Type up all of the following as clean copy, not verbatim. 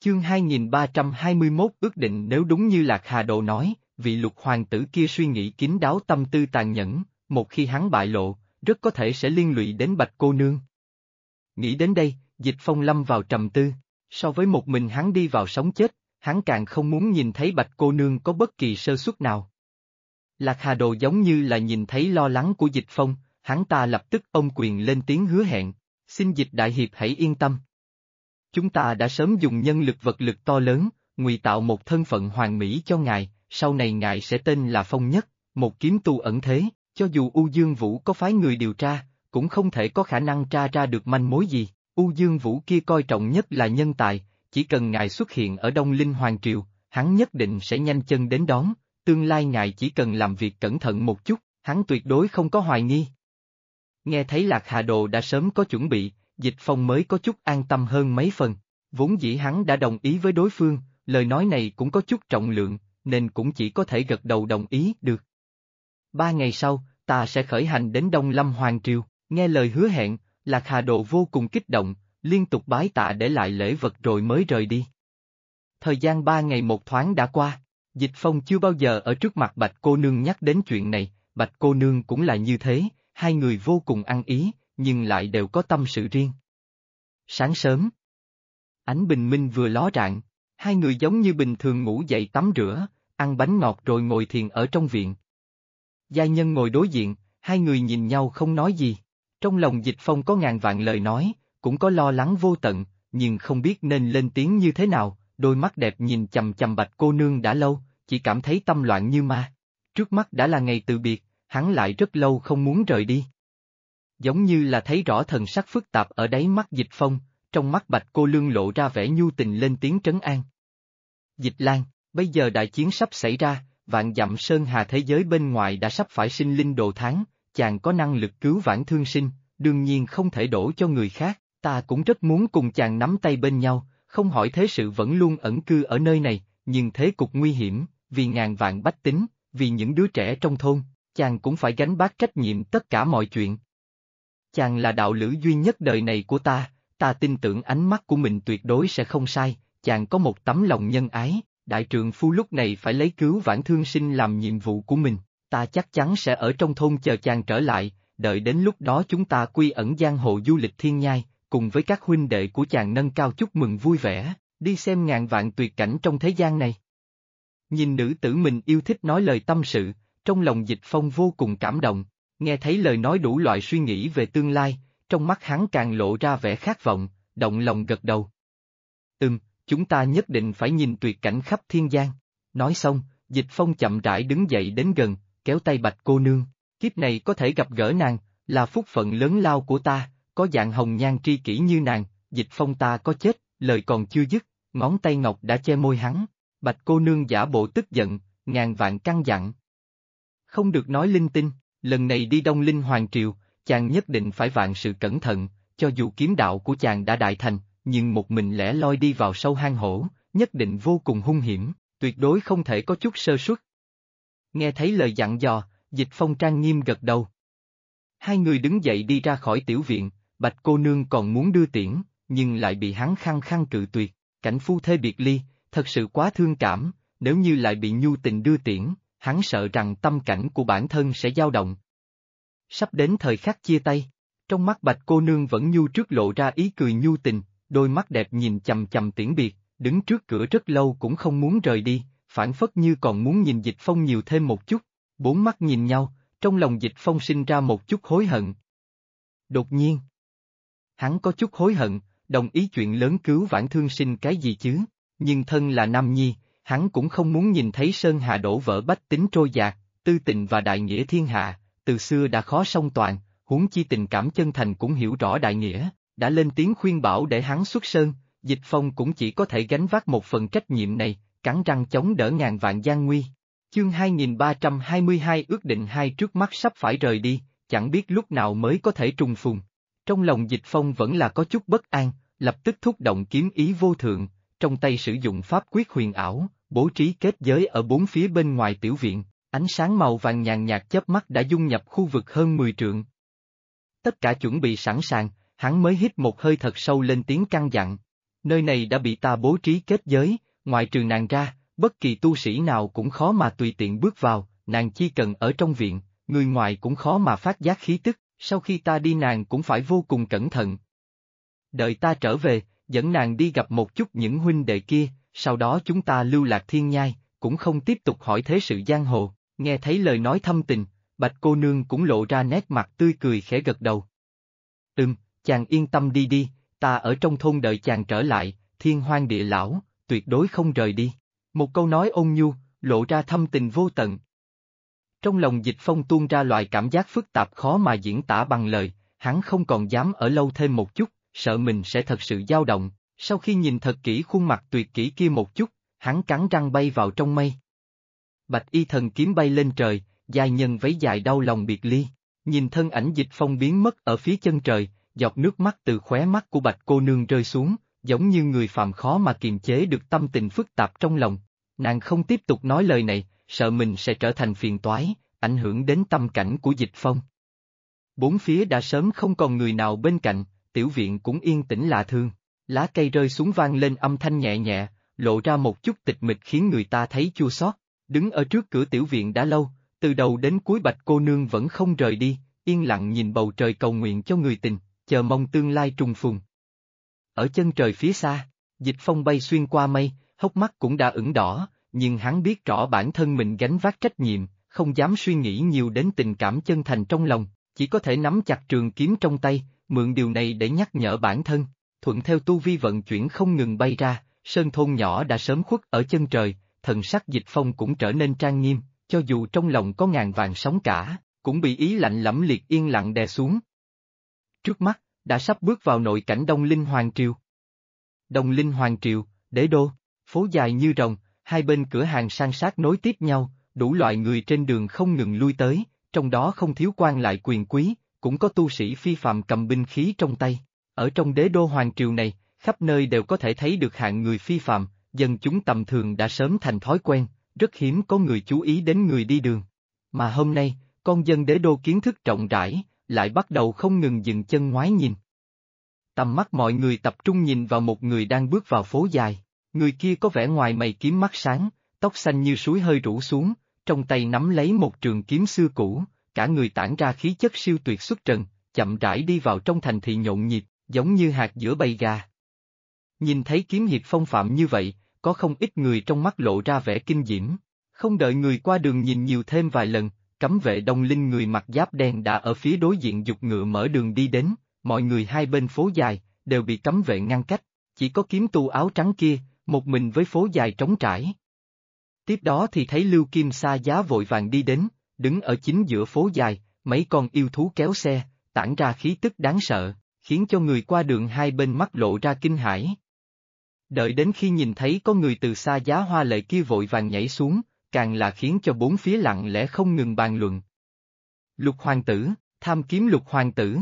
Chương 2321 ước định. Nếu đúng như Lạc Hà Đồ nói, vị Lục hoàng tử kia suy nghĩ kín đáo, tâm tư tàn nhẫn, một khi hắn bại lộ, rất có thể sẽ liên lụy đến Bạch cô nương. Nghĩ đến đây, Dịch Phong lâm vào trầm tư, so với một mình hắn đi vào sống chết, hắn càng không muốn nhìn thấy Bạch cô nương có bất kỳ sơ suất nào. Lạc Hà Đồ giống như là nhìn thấy lo lắng của Dịch Phong, hắn ta lập tức ôm quyền lên tiếng hứa hẹn, xin Dịch đại hiệp hãy yên tâm. Chúng ta đã sớm dùng nhân lực vật lực to lớn, ngụy tạo một thân phận hoàn mỹ cho ngài, sau này ngài sẽ tên là Phong Nhất, một kiếm tu ẩn thế, cho dù U Dương Vũ có phái người điều tra, cũng không thể có khả năng tra ra được manh mối gì. U Dương Vũ kia coi trọng nhất là nhân tài, chỉ cần ngài xuất hiện ở Đông Linh Hoàng Triều, hắn nhất định sẽ nhanh chân đến đón, tương lai ngài chỉ cần làm việc cẩn thận một chút, hắn tuyệt đối không có hoài nghi. Nghe thấy Lạc Hà Đồ đã sớm có chuẩn bị, Dịch Phong mới có chút an tâm hơn mấy phần, vốn dĩ hắn đã đồng ý với đối phương, lời nói này cũng có chút trọng lượng, nên cũng chỉ có thể gật đầu đồng ý được. 3 ngày sau, ta sẽ khởi hành đến Đông Lâm Hoàng Triều, nghe lời hứa hẹn, Lạc Hà Đồ vô cùng kích động, liên tục bái tạ để lại lễ vật rồi mới rời đi. Thời gian 3 ngày một thoáng đã qua, Dịch Phong chưa bao giờ ở trước mặt Bạch cô nương nhắc đến chuyện này, Bạch cô nương cũng là như thế, hai người vô cùng ăn ý, nhưng lại đều có tâm sự riêng. Sáng sớm, ánh bình minh vừa ló rạng, hai người giống như bình thường ngủ dậy tắm rửa, ăn bánh ngọt rồi ngồi thiền ở trong viện. Giai nhân ngồi đối diện, hai người nhìn nhau không nói gì, trong lòng Dịch Phong có ngàn vạn lời nói, cũng có lo lắng vô tận, nhưng không biết nên lên tiếng như thế nào, đôi mắt đẹp nhìn chằm chằm Bạch cô nương đã lâu, chỉ cảm thấy tâm loạn như ma. Trước mắt đã là ngày từ biệt, hắn lại rất lâu không muốn rời đi. Giống như là thấy rõ thần sắc phức tạp ở đáy mắt Dịch Phong, trong mắt Bạch cô nương lộ ra vẻ nhu tình lên tiếng trấn an. Dịch Lan, bây giờ đại chiến sắp xảy ra, vạn dặm sơn hà thế giới bên ngoài đã sắp phải sinh linh đồ thán, chàng có năng lực cứu vãn thương sinh, đương nhiên không thể đổ cho người khác, ta cũng rất muốn cùng chàng nắm tay bên nhau, không hỏi thế sự vẫn luôn ẩn cư ở nơi này, nhưng thế cục nguy hiểm, vì ngàn vạn bách tính, vì những đứa trẻ trong thôn, chàng cũng phải gánh vác trách nhiệm tất cả mọi chuyện. Chàng là đạo lữ duy nhất đời này của ta tin tưởng ánh mắt của mình tuyệt đối sẽ không sai, chàng có một tấm lòng nhân ái, đại trượng phu lúc này phải lấy cứu vãn thương sinh làm nhiệm vụ của mình, ta chắc chắn sẽ ở trong thôn chờ chàng trở lại, đợi đến lúc đó chúng ta quy ẩn giang hồ du lịch thiên nhai, cùng với các huynh đệ của chàng nâng cao chúc mừng vui vẻ, đi xem ngàn vạn tuyệt cảnh trong thế gian này. Nhìn nữ tử mình yêu thích nói lời tâm sự, trong lòng Dịch Phong vô cùng cảm động, nghe thấy lời nói đủ loại suy nghĩ về tương lai, trong mắt hắn càng lộ ra vẻ khát vọng, động lòng gật đầu. Chúng ta nhất định phải nhìn tuyệt cảnh khắp thiên giang. Nói xong, Dịch Phong chậm rãi đứng dậy đến gần, kéo tay Bạch cô nương, kiếp này có thể gặp gỡ nàng, là phúc phận lớn lao của ta, có dạng hồng nhan tri kỷ như nàng, Dịch Phong ta có chết, lời còn chưa dứt, ngón tay ngọc đã che môi hắn, Bạch cô nương giả bộ tức giận, ngàn vạn căn dặn. Không được nói linh tinh, lần này đi Đông Linh Hoàng Triều, chàng nhất định phải vạn sự cẩn thận, cho dù kiếm đạo của chàng đã đại thành, nhưng một mình lẻ loi đi vào sâu hang hổ, nhất định vô cùng hung hiểm, tuyệt đối không thể có chút sơ suất. Nghe thấy lời dặn dò, Dịch Phong trang nghiêm gật đầu. Hai người đứng dậy đi ra khỏi tiểu viện, Bạch cô nương còn muốn đưa tiễn, nhưng lại bị hắn khăng khăng cự tuyệt, cảnh phu thê biệt ly, thật sự quá thương cảm, nếu như lại bị nhu tình đưa tiễn, hắn sợ rằng tâm cảnh của bản thân sẽ dao động. Sắp đến thời khắc chia tay, trong mắt Bạch cô nương vẫn nhu trước lộ ra ý cười nhu tình, đôi mắt đẹp nhìn chằm chằm tiễn biệt, đứng trước cửa rất lâu cũng không muốn rời đi, phảng phất như còn muốn nhìn Dịch Phong nhiều thêm một chút, bốn mắt nhìn nhau, trong lòng Dịch Phong sinh ra một chút hối hận. Đột nhiên, hắn có chút hối hận, đồng ý chuyện lớn cứu vãn thương sinh cái gì chứ, nhưng thân là nam nhi, hắn cũng không muốn nhìn thấy sơn hà đổ vỡ bách tính trôi dạt, tư tình và đại nghĩa thiên hạ, từ xưa đã khó song toàn, huống chi tình cảm chân thành cũng hiểu rõ đại nghĩa, đã lên tiếng khuyên bảo để hắn xuất sơn, Dịch Phong cũng chỉ có thể gánh vác một phần trách nhiệm này, cắn răng chống đỡ ngàn vạn gian nguy. Chương 2322 ước định hai trước mắt sắp phải rời đi, chẳng biết lúc nào mới có thể trùng phùng. Trong lòng Dịch Phong vẫn là có chút bất an, lập tức thúc động kiếm ý vô thượng, trong tay sử dụng pháp quyết huyền ảo, bố trí kết giới ở bốn phía bên ngoài tiểu viện, ánh sáng màu vàng nhàn nhạt chớp mắt đã dung nhập khu vực hơn 10 trượng. Tất cả chuẩn bị sẵn sàng, hắn mới hít một hơi thật sâu lên tiếng căn dặn. Nơi này đã bị ta bố trí kết giới, ngoại trừ nàng ra, bất kỳ tu sĩ nào cũng khó mà tùy tiện bước vào, nàng chỉ cần ở trong viện, người ngoài cũng khó mà phát giác khí tức, sau khi ta đi nàng cũng phải vô cùng cẩn thận. Đợi ta trở về, dẫn nàng đi gặp một chút những huynh đệ kia, sau đó chúng ta lưu lạc thiên nhai, cũng không tiếp tục hỏi thế sự giang hồ, nghe thấy lời nói thâm tình, Bạch cô nương cũng lộ ra nét mặt tươi cười khẽ gật đầu. Chàng yên tâm đi đi, ta ở trong thôn đợi chàng trở lại, thiên hoang địa lão, tuyệt đối không rời đi. Một câu nói ôn nhu, lộ ra thâm tình vô tận. Trong lòng Dịch Phong tuôn ra loại cảm giác phức tạp khó mà diễn tả bằng lời, hắn không còn dám ở lâu thêm một chút, sợ mình sẽ thật sự dao động, sau khi nhìn thật kỹ khuôn mặt tuyệt kỹ kia một chút, hắn cắn răng bay vào trong mây. Bạch y thần kiếm bay lên trời, giai nhân váy dài đau lòng biệt ly, nhìn thân ảnh Dịch Phong biến mất ở phía chân trời, giọt nước mắt từ khóe mắt của Bạch cô nương rơi xuống, giống như người phàm khó mà kiềm chế được tâm tình phức tạp trong lòng. Nàng không tiếp tục nói lời này, sợ mình sẽ trở thành phiền toái, ảnh hưởng đến tâm cảnh của Dịch Phong. Bốn phía đã sớm không còn người nào bên cạnh, tiểu viện cũng yên tĩnh lạ thường, lá cây rơi xuống vang lên âm thanh nhẹ nhẹ, lộ ra một chút tịch mịch khiến người ta thấy chua xót. Đứng ở trước cửa tiểu viện đã lâu, từ đầu đến cuối Bạch cô nương vẫn không rời đi, yên lặng nhìn bầu trời cầu nguyện cho người tình, chờ mong tương lai trùng phùng. Ở chân trời phía xa, Dịch Phong bay xuyên qua mây, hốc mắt cũng đã ửng đỏ, nhưng hắn biết rõ bản thân mình gánh vác trách nhiệm, không dám suy nghĩ nhiều đến tình cảm chân thành trong lòng, chỉ có thể nắm chặt trường kiếm trong tay, mượn điều này để nhắc nhở bản thân, thuận theo tu vi vận chuyển không ngừng bay ra, sơn thôn nhỏ đã sớm khuất ở chân trời, thần sắc Dịch Phong cũng trở nên trang nghiêm, cho dù trong lòng có ngàn vạn sóng cả, cũng bị ý lạnh lẫm liệt yên lặng đè xuống. Trước mắt, đã sắp bước vào nội cảnh Đông Linh Hoàng Triều. Đông Linh Hoàng Triều, đế đô, phố dài như rồng, hai bên cửa hàng san sát nối tiếp nhau, đủ loại người trên đường không ngừng lui tới, trong đó không thiếu quan lại quyền quý, cũng có tu sĩ phi phàm cầm binh khí trong tay. Ở trong đế đô Hoàng Triều này, khắp nơi đều có thể thấy được hạng người phi phàm, dân chúng tầm thường đã sớm thành thói quen, rất hiếm có người chú ý đến người đi đường. Mà hôm nay, con dân đế đô kiến thức rộng rãi, lại bắt đầu không ngừng dừng chân ngoái nhìn. Tầm mắt mọi người tập trung nhìn vào một người đang bước vào phố dài, người kia có vẻ ngoài mày kiếm mắt sáng, tóc xanh như suối hơi rủ xuống, trong tay nắm lấy một trường kiếm xưa cũ, cả người tản ra khí chất siêu tuyệt xuất trần, chậm rãi đi vào trong thành thị nhộn nhịp, giống như hạt giữa bầy gà. Nhìn thấy kiếm hiệp phong phạm như vậy, có không ít người trong mắt lộ ra vẻ kinh diễm, không đợi người qua đường nhìn nhiều thêm vài lần, cấm vệ Đông Linh người mặc giáp đen đã ở phía đối diện giục ngựa mở đường đi đến, mọi người hai bên phố dài, đều bị cấm vệ ngăn cách, chỉ có kiếm tu áo trắng kia, một mình với phố dài trống trải. Tiếp đó thì thấy Lưu Kim Sa Giá vội vàng đi đến, đứng ở chính giữa phố dài, mấy con yêu thú kéo xe, tản ra khí tức đáng sợ, khiến cho người qua đường hai bên mắt lộ ra kinh hãi. Đợi đến khi nhìn thấy có người từ Sa Giá hoa lệ kia vội vàng nhảy xuống, càng là khiến cho bốn phía lặng lẽ không ngừng bàn luận. Lục hoàng tử, tham kiếm Lục hoàng tử.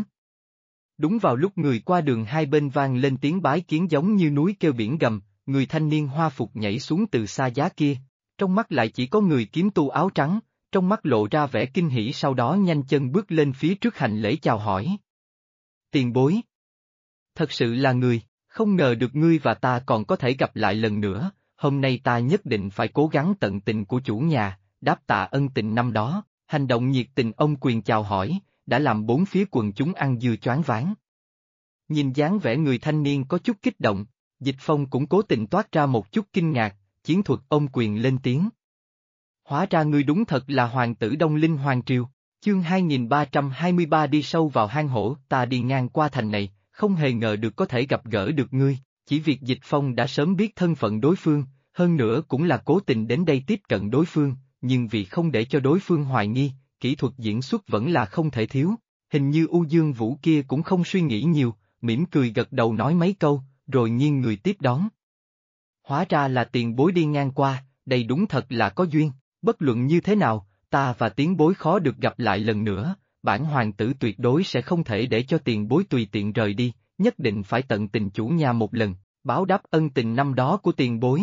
Đúng vào lúc người qua đường hai bên vang lên tiếng bái kiến giống như núi kêu biển gầm, người thanh niên hoa phục nhảy xuống từ Sa Giá kia, trong mắt lại chỉ có người kiếm tu áo trắng, trong mắt lộ ra vẻ kinh hỉ sau đó nhanh chân bước lên phía trước hành lễ chào hỏi. Tiền bối. Thật sự là người, không ngờ được ngươi và ta còn có thể gặp lại lần nữa, hôm nay ta nhất định phải cố gắng tận tình của chủ nhà, đáp tạ ân tình năm đó, hành động nhiệt tình ông quyền chào hỏi, đã làm bốn phía quần chúng ăn dưa choáng váng. Nhìn dáng vẻ người thanh niên có chút kích động, Dịch Phong cũng cố tình toát ra một chút kinh ngạc, chiến thuật ông quyền lên tiếng. Hóa ra ngươi đúng thật là hoàng tử Đông Linh Hoàng Triều, chương 2323 đi sâu vào hang hổ, ta đi ngang qua thành này, không hề ngờ được có thể gặp gỡ được ngươi, chỉ việc Dịch Phong đã sớm biết thân phận đối phương, hơn nữa cũng là cố tình đến đây tiếp cận đối phương, nhưng vì không để cho đối phương hoài nghi, kỹ thuật diễn xuất vẫn là không thể thiếu, hình như U Dương Vũ kia cũng không suy nghĩ nhiều, mỉm cười gật đầu nói mấy câu, rồi nghiêng người tiếp đón. Hóa ra là tiền bối đi ngang qua, đây đúng thật là có duyên, bất luận như thế nào, ta và tiền bối khó được gặp lại lần nữa, bản hoàng tử tuyệt đối sẽ không thể để cho tiền bối tùy tiện rời đi, nhất định phải tận tình chủ nhà một lần, báo đáp ân tình năm đó của tiền bối.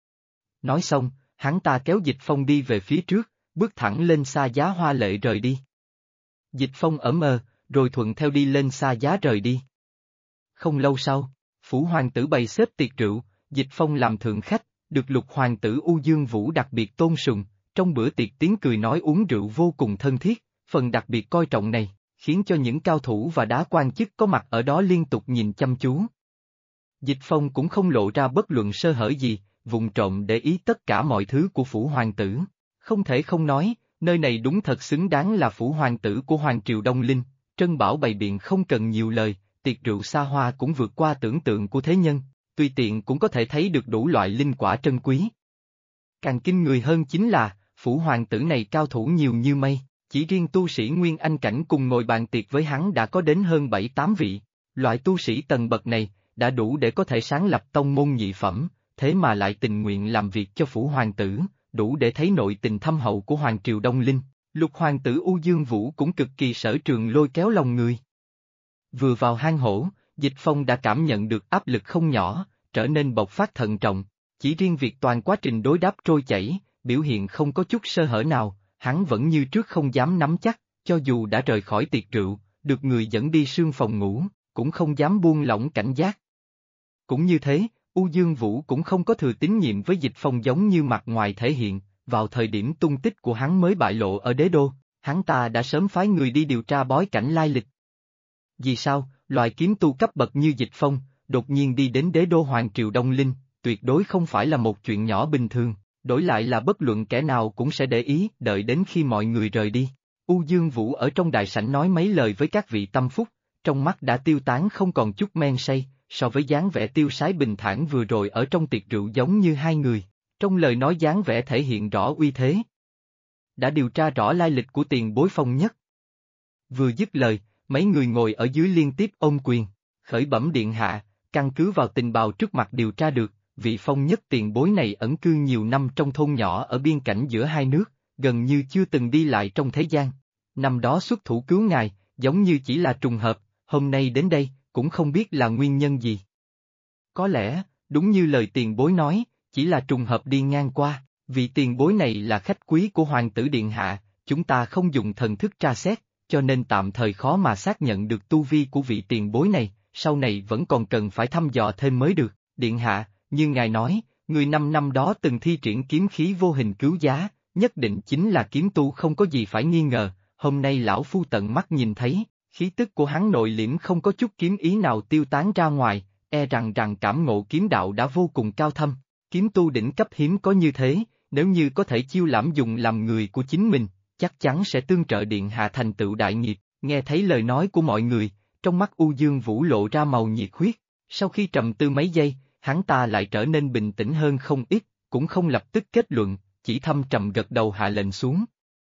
Nói xong, hắn ta kéo Dịch Phong đi về phía trước, bước thẳng lên Sa Giá hoa lệ rời đi. Dịch Phong ở mờ, rồi thuận theo đi lên Sa Giá rời đi. Không lâu sau, Phủ hoàng tử bày xếp tiệc rượu, Dịch Phong làm thượng khách, được lục hoàng tử U Dương Vũ đặc biệt tôn sùng, trong bữa tiệc tiếng cười nói uống rượu vô cùng thân thiết, phần đặc biệt coi trọng này, khiến cho những cao thủ và đá quan chức có mặt ở đó liên tục nhìn chăm chú. Dịch Phong cũng không lộ ra bất luận sơ hở gì, vụng trộm để ý tất cả mọi thứ của phủ hoàng tử. Không thể không nói, nơi này đúng thật xứng đáng là phủ hoàng tử của Hoàng Triều Đông Linh, Trân Bảo bày biện không cần nhiều lời, tiệc rượu xa hoa cũng vượt qua tưởng tượng của thế nhân, tùy tiện cũng có thể thấy được đủ loại linh quả trân quý. Càng kinh người hơn chính là, phủ hoàng tử này cao thủ nhiều như mây, chỉ riêng tu sĩ Nguyên Anh cảnh cùng ngồi bàn tiệc với hắn đã có đến hơn 7-8 vị, loại tu sĩ tầng bậc này, đã đủ để có thể sáng lập tông môn nhị phẩm, thế mà lại tình nguyện làm việc cho phủ hoàng tử, đủ để thấy nội tình thâm hậu của Hoàng Triều Đông Linh. Lục hoàng tử U Dương Vũ cũng cực kỳ sở trường lôi kéo lòng người. Vừa vào hang hổ, Dịch Phong đã cảm nhận được áp lực không nhỏ, trở nên bộc phát thận trọng, chỉ riêng việc toàn quá trình đối đáp trôi chảy, biểu hiện không có chút sơ hở nào, hắn vẫn như trước không dám nắm chắc, cho dù đã rời khỏi tiệc rượu, được người dẫn đi sương phòng ngủ, cũng không dám buông lỏng cảnh giác. Cũng như thế, U Dương Vũ cũng không có thừa tín nhiệm với Dịch Phong giống như mặt ngoài thể hiện, vào thời điểm tung tích của hắn mới bại lộ ở đế đô, hắn ta đã sớm phái người đi điều tra bối cảnh lai lịch. Vì sao, loại kiếm tu cấp bậc như Dịch Phong, đột nhiên đi đến đế đô Hoàng Triều Đông Linh, tuyệt đối không phải là một chuyện nhỏ bình thường, đổi lại là bất luận kẻ nào cũng sẽ để ý, đợi đến khi mọi người rời đi. U Dương Vũ ở trong đại sảnh nói mấy lời với các vị tâm phúc, trong mắt đã tiêu tán không còn chút men say, so với dáng vẻ tiêu sái bình thản vừa rồi ở trong tiệc rượu giống như hai người, trong lời nói dáng vẻ thể hiện rõ uy thế. Đã điều tra rõ lai lịch của tiền bối Phong Nhất. Vừa dứt lời, mấy người ngồi ở dưới liên tiếp ôm quyền, khởi bẩm điện hạ, căn cứ vào tình báo trước mặt điều tra được, vị Phong Nhất tiền bối này ẩn cư nhiều năm trong thôn nhỏ ở biên cảnh giữa hai nước, gần như chưa từng đi lại trong thế gian. Năm đó xuất thủ cứu ngài, giống như chỉ là trùng hợp, hôm nay đến đây, cũng không biết là nguyên nhân gì. Có lẽ, đúng như lời tiền bối nói, chỉ là trùng hợp đi ngang qua, vị tiền bối này là khách quý của Hoàng tử Điện Hạ, chúng ta không dùng thần thức tra xét, cho nên tạm thời khó mà xác nhận được tu vi của vị tiền bối này, sau này vẫn còn cần phải thăm dò thêm mới được. Điện Hạ, như ngài nói, người 5 năm đó từng thi triển kiếm khí vô hình cứu giá, nhất định chính là kiếm tu không có gì phải nghi ngờ, hôm nay lão phu tận mắt nhìn thấy, khí tức của hắn nội liễm không có chút kiếm ý nào tiêu tán ra ngoài, e rằng cảm ngộ kiếm đạo đã vô cùng cao thâm, kiếm tu đỉnh cấp hiếm có như thế, nếu như có thể chiêu lãm dùng làm người của chính mình, chắc chắn sẽ tương trợ Điện Hạ thành tựu đại nghiệp. Nghe thấy lời nói của mọi người, trong mắt U Dương Vũ lộ ra màu nhiệt huyết, sau khi trầm tư mấy giây, hắn ta lại trở nên bình tĩnh hơn không ít, cũng không lập tức kết luận, chỉ thâm trầm gật đầu hạ lệnh xuống.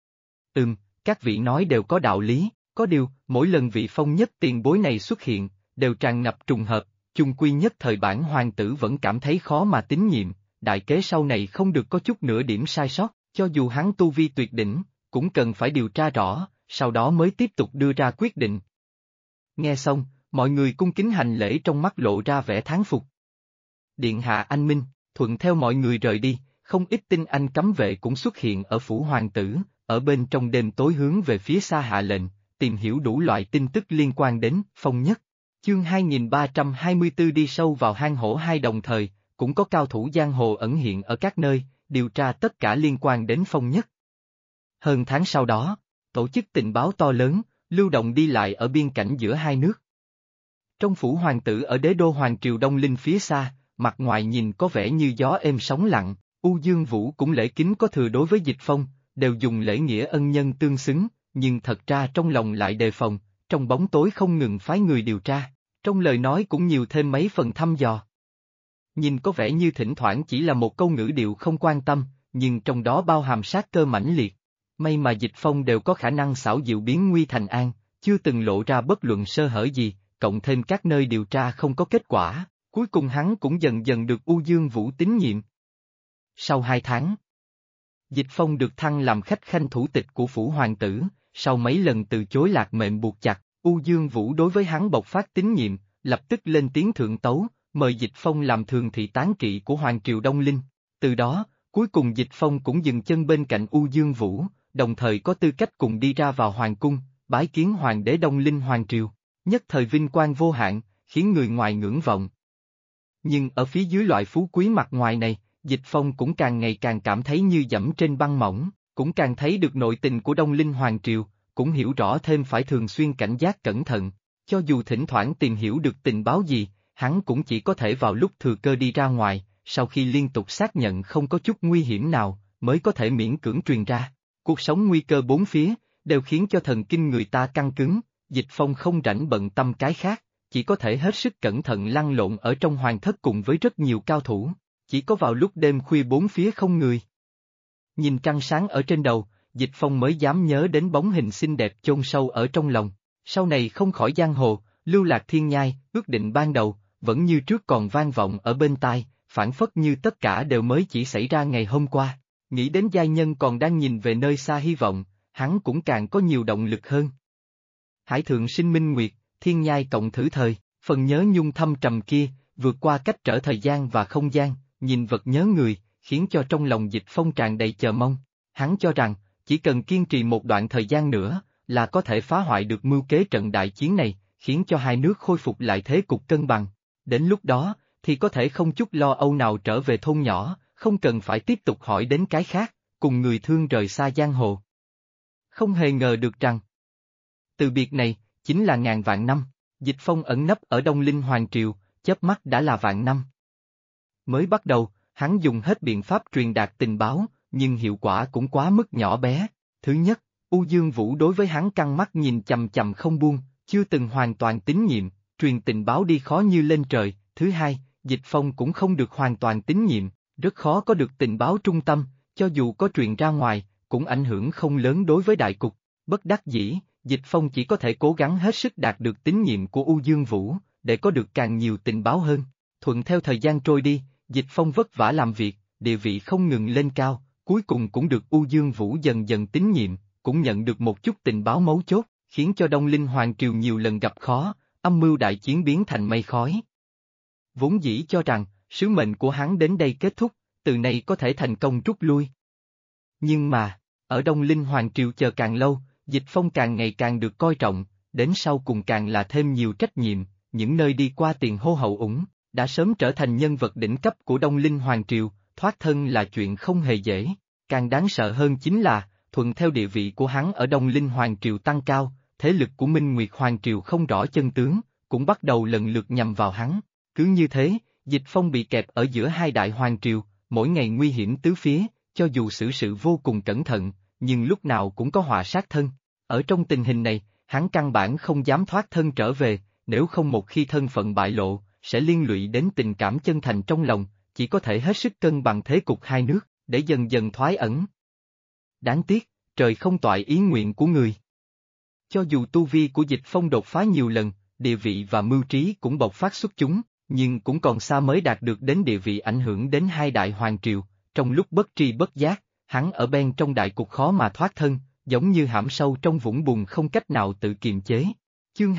Các vị nói đều có đạo lý, có điều, mỗi lần vị Phong Nhất tiền bối này xuất hiện, đều tràn ngập trùng hợp, chung quy nhất thời bản hoàng tử vẫn cảm thấy khó mà tín nhiệm, đại kế sau này không được có chút nửa điểm sai sót, cho dù hắn tu vi tuyệt đỉnh, cũng cần phải điều tra rõ, sau đó mới tiếp tục đưa ra quyết định. Nghe xong, mọi người cung kính hành lễ trong mắt lộ ra vẻ thán phục. Điện hạ anh minh, thuận theo mọi người rời đi, không ít tinh anh cấm vệ cũng xuất hiện ở phủ hoàng tử, ở bên trong đêm tối hướng về phía xa hạ lệnh, tìm hiểu đủ loại tin tức liên quan đến Phong Nhất. Chương 2324 đi sâu vào hang hổ hai đồng thời, cũng có cao thủ giang hồ ẩn hiện ở các nơi, điều tra tất cả liên quan đến Phong Nhất. Hơn tháng sau đó, tổ chức tình báo to lớn, lưu động đi lại ở biên cảnh giữa hai nước. Trong phủ hoàng tử ở đế đô Hoàng Triều Đông Linh phía xa, mặt ngoài nhìn có vẻ như gió êm sóng lặng, U Dương Vũ cũng lễ kính có thừa đối với Dịch Phong, đều dùng lễ nghĩa ân nhân tương xứng, nhưng thật ra trong lòng lại đề phòng, trong bóng tối không ngừng phái người điều tra, trong lời nói cũng nhiều thêm mấy phần thăm dò. Nhìn có vẻ như thỉnh thoảng chỉ là một câu ngữ điệu không quan tâm, nhưng trong đó bao hàm sát cơ mãnh liệt. May mà Dịch Phong đều có khả năng xảo diệu biến nguy thành an, chưa từng lộ ra bất luận sơ hở gì, cộng thêm các nơi điều tra không có kết quả, cuối cùng hắn cũng dần dần được U Dương Vũ tín nhiệm. Sau 2 tháng, Dịch Phong được thăng làm khách khanh thủ tịch của phủ hoàng tử, sau mấy lần từ chối lạc mệnh buộc chặt, U Dương Vũ đối với hắn bộc phát tín nhiệm, lập tức lên tiếng thượng tấu, mời Dịch Phong làm thường thị tán kỵ của Hoàng Triều Đông Linh. Từ đó, cuối cùng Dịch Phong cũng dừng chân bên cạnh U Dương Vũ, đồng thời có tư cách cùng đi ra vào hoàng cung, bái kiến Hoàng đế Đông Linh Hoàng Triều, nhất thời vinh quang vô hạn, khiến người ngoài ngưỡng vọng. Nhưng ở phía dưới loại phú quý mặt ngoài này, Dịch Phong cũng càng ngày càng cảm thấy như dẫm trên băng mỏng, cũng càng thấy được nội tình của Đông Linh Hoàng Triều, cũng hiểu rõ thêm phải thường xuyên cảnh giác cẩn thận. Cho dù thỉnh thoảng tìm hiểu được tình báo gì, hắn cũng chỉ có thể vào lúc thừa cơ đi ra ngoài, sau khi liên tục xác nhận không có chút nguy hiểm nào, mới có thể miễn cưỡng truyền ra. Cuộc sống nguy cơ bốn phía, đều khiến cho thần kinh người ta căng cứng, Dịch Phong không rảnh bận tâm cái khác, chỉ có thể hết sức cẩn thận lăn lộn ở trong hoàng thất cùng với rất nhiều cao thủ, chỉ có vào lúc đêm khuya bốn phía không người. Nhìn trăng sáng ở trên đầu, Dịch Phong mới dám nhớ đến bóng hình xinh đẹp chôn sâu ở trong lòng, sau này không khỏi giang hồ, lưu lạc thiên nhai, ước định ban đầu, vẫn như trước còn vang vọng ở bên tai, phản phất như tất cả đều mới chỉ xảy ra ngày hôm qua. Nghĩ đến giai nhân còn đang nhìn về nơi xa hy vọng, hắn cũng càng có nhiều động lực hơn. Hải thượng sinh minh nguyệt, thiên nhai cộng thử thời, phần nhớ nhung thâm trầm kia, vượt qua cách trở thời gian và không gian, nhìn vật nhớ người, khiến cho trong lòng Dịch Phong tràn đầy chờ mong. Hắn cho rằng, chỉ cần kiên trì một đoạn thời gian nữa, là có thể phá hoại được mưu kế trận đại chiến này, khiến cho hai nước khôi phục lại thế cục cân bằng. Đến lúc đó, thì có thể không chút lo âu nào trở về thôn nhỏ, không cần phải tiếp tục hỏi đến cái khác, cùng người thương rời xa giang hồ. Không hề ngờ được rằng, từ biệt này, chính là ngàn vạn năm, Dịch Phong ẩn nấp ở Đông Linh Hoàng Triều, chớp mắt đã là vạn năm. Mới bắt đầu, hắn dùng hết biện pháp truyền đạt tình báo, nhưng hiệu quả cũng quá mức nhỏ bé. Thứ nhất, U Dương Vũ đối với hắn căng mắt nhìn chằm chằm không buông, chưa từng hoàn toàn tín nhiệm, truyền tình báo đi khó như lên trời. Thứ hai, Dịch Phong cũng không được hoàn toàn tín nhiệm, rất khó có được tình báo trung tâm, cho dù có truyền ra ngoài, cũng ảnh hưởng không lớn đối với đại cục. Bất đắc dĩ, Dịch Phong chỉ có thể cố gắng hết sức đạt được tín nhiệm của U Dương Vũ, để có được càng nhiều tình báo hơn. Thuận theo thời gian trôi đi, Dịch Phong vất vả làm việc, địa vị không ngừng lên cao, cuối cùng cũng được U Dương Vũ dần dần tín nhiệm, cũng nhận được một chút tình báo mấu chốt, khiến cho Đông Linh Hoàng Triều nhiều lần gặp khó, âm mưu đại chiến biến thành mây khói. Vốn dĩ cho rằng, sứ mệnh của hắn đến đây kết thúc, từ nay có thể thành công rút lui. Nhưng mà, ở Đông Linh Hoàng Triều chờ càng lâu, Dịch Phong càng ngày càng được coi trọng, đến sau cùng càng là thêm nhiều trách nhiệm, những nơi đi qua tiền hô hậu ủng, đã sớm trở thành nhân vật đỉnh cấp của Đông Linh Hoàng Triều, thoát thân là chuyện không hề dễ. Càng đáng sợ hơn chính là, thuận theo địa vị của hắn ở Đông Linh Hoàng Triều tăng cao, thế lực của Minh Nguyệt Hoàng Triều không rõ chân tướng, cũng bắt đầu lần lượt nhằm vào hắn. Cứ như thế, Dịch Phong bị kẹp ở giữa hai đại hoàng triều, mỗi ngày nguy hiểm tứ phía, cho dù xử sự vô cùng cẩn thận, nhưng lúc nào cũng có họa sát thân. Ở trong tình hình này, hắn căn bản không dám thoát thân trở về, nếu không một khi thân phận bại lộ, sẽ liên lụy đến tình cảm chân thành trong lòng, chỉ có thể hết sức cân bằng thế cục hai nước, để dần dần thoái ẩn. Đáng tiếc, trời không toại ý nguyện của người. Cho dù tu vi của Dịch Phong đột phá nhiều lần, địa vị và mưu trí cũng bộc phát xuất chúng, nhưng cũng còn xa mới đạt được đến địa vị ảnh hưởng đến hai đại hoàng triều, trong lúc bất tri bất giác, hắn ở bên trong đại cục khó mà thoát thân, giống như hãm sâu trong vũng bùn không cách nào tự kiềm chế. Chương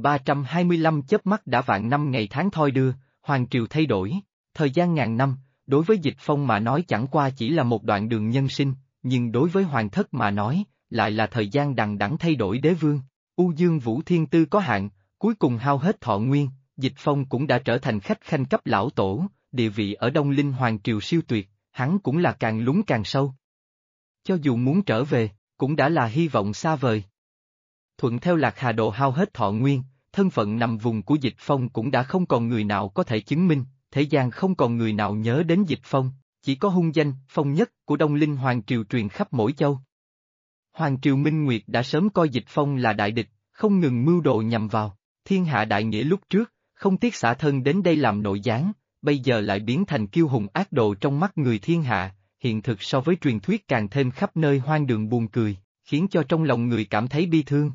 2325 chớp mắt đã vạn năm ngày tháng thoi đưa, hoàng triều thay đổi, thời gian ngàn năm, đối với Dịch Phong mà nói chẳng qua chỉ là một đoạn đường nhân sinh, nhưng đối với hoàng thất mà nói, lại là thời gian đằng đẵng thay đổi đế vương. U Dương Vũ thiên tư có hạn, cuối cùng hao hết thọ nguyên, Dịch Phong cũng đã trở thành khách khanh cấp lão tổ, địa vị ở Đông Linh Hoàng Triều siêu tuyệt, hắn cũng là càng lún càng sâu. Cho dù muốn trở về, cũng đã là hy vọng xa vời. Thuận theo Lạc Hà Độ hao hết thọ nguyên, thân phận nằm vùng của Dịch Phong cũng đã không còn người nào có thể chứng minh, thế gian không còn người nào nhớ đến Dịch Phong, chỉ có hung danh, phong nhất của Đông Linh Hoàng Triều truyền khắp mỗi châu. Hoàng Triều Minh Nguyệt đã sớm coi Dịch Phong là đại địch, không ngừng mưu đồ nhằm vào, thiên hạ đại nghĩa lúc trước, không tiếc xả thân đến đây làm nội gián, bây giờ lại biến thành kiêu hùng ác đồ trong mắt người thiên hạ, hiện thực so với truyền thuyết càng thêm khắp nơi hoang đường buồn cười, khiến cho trong lòng người cảm thấy bi thương.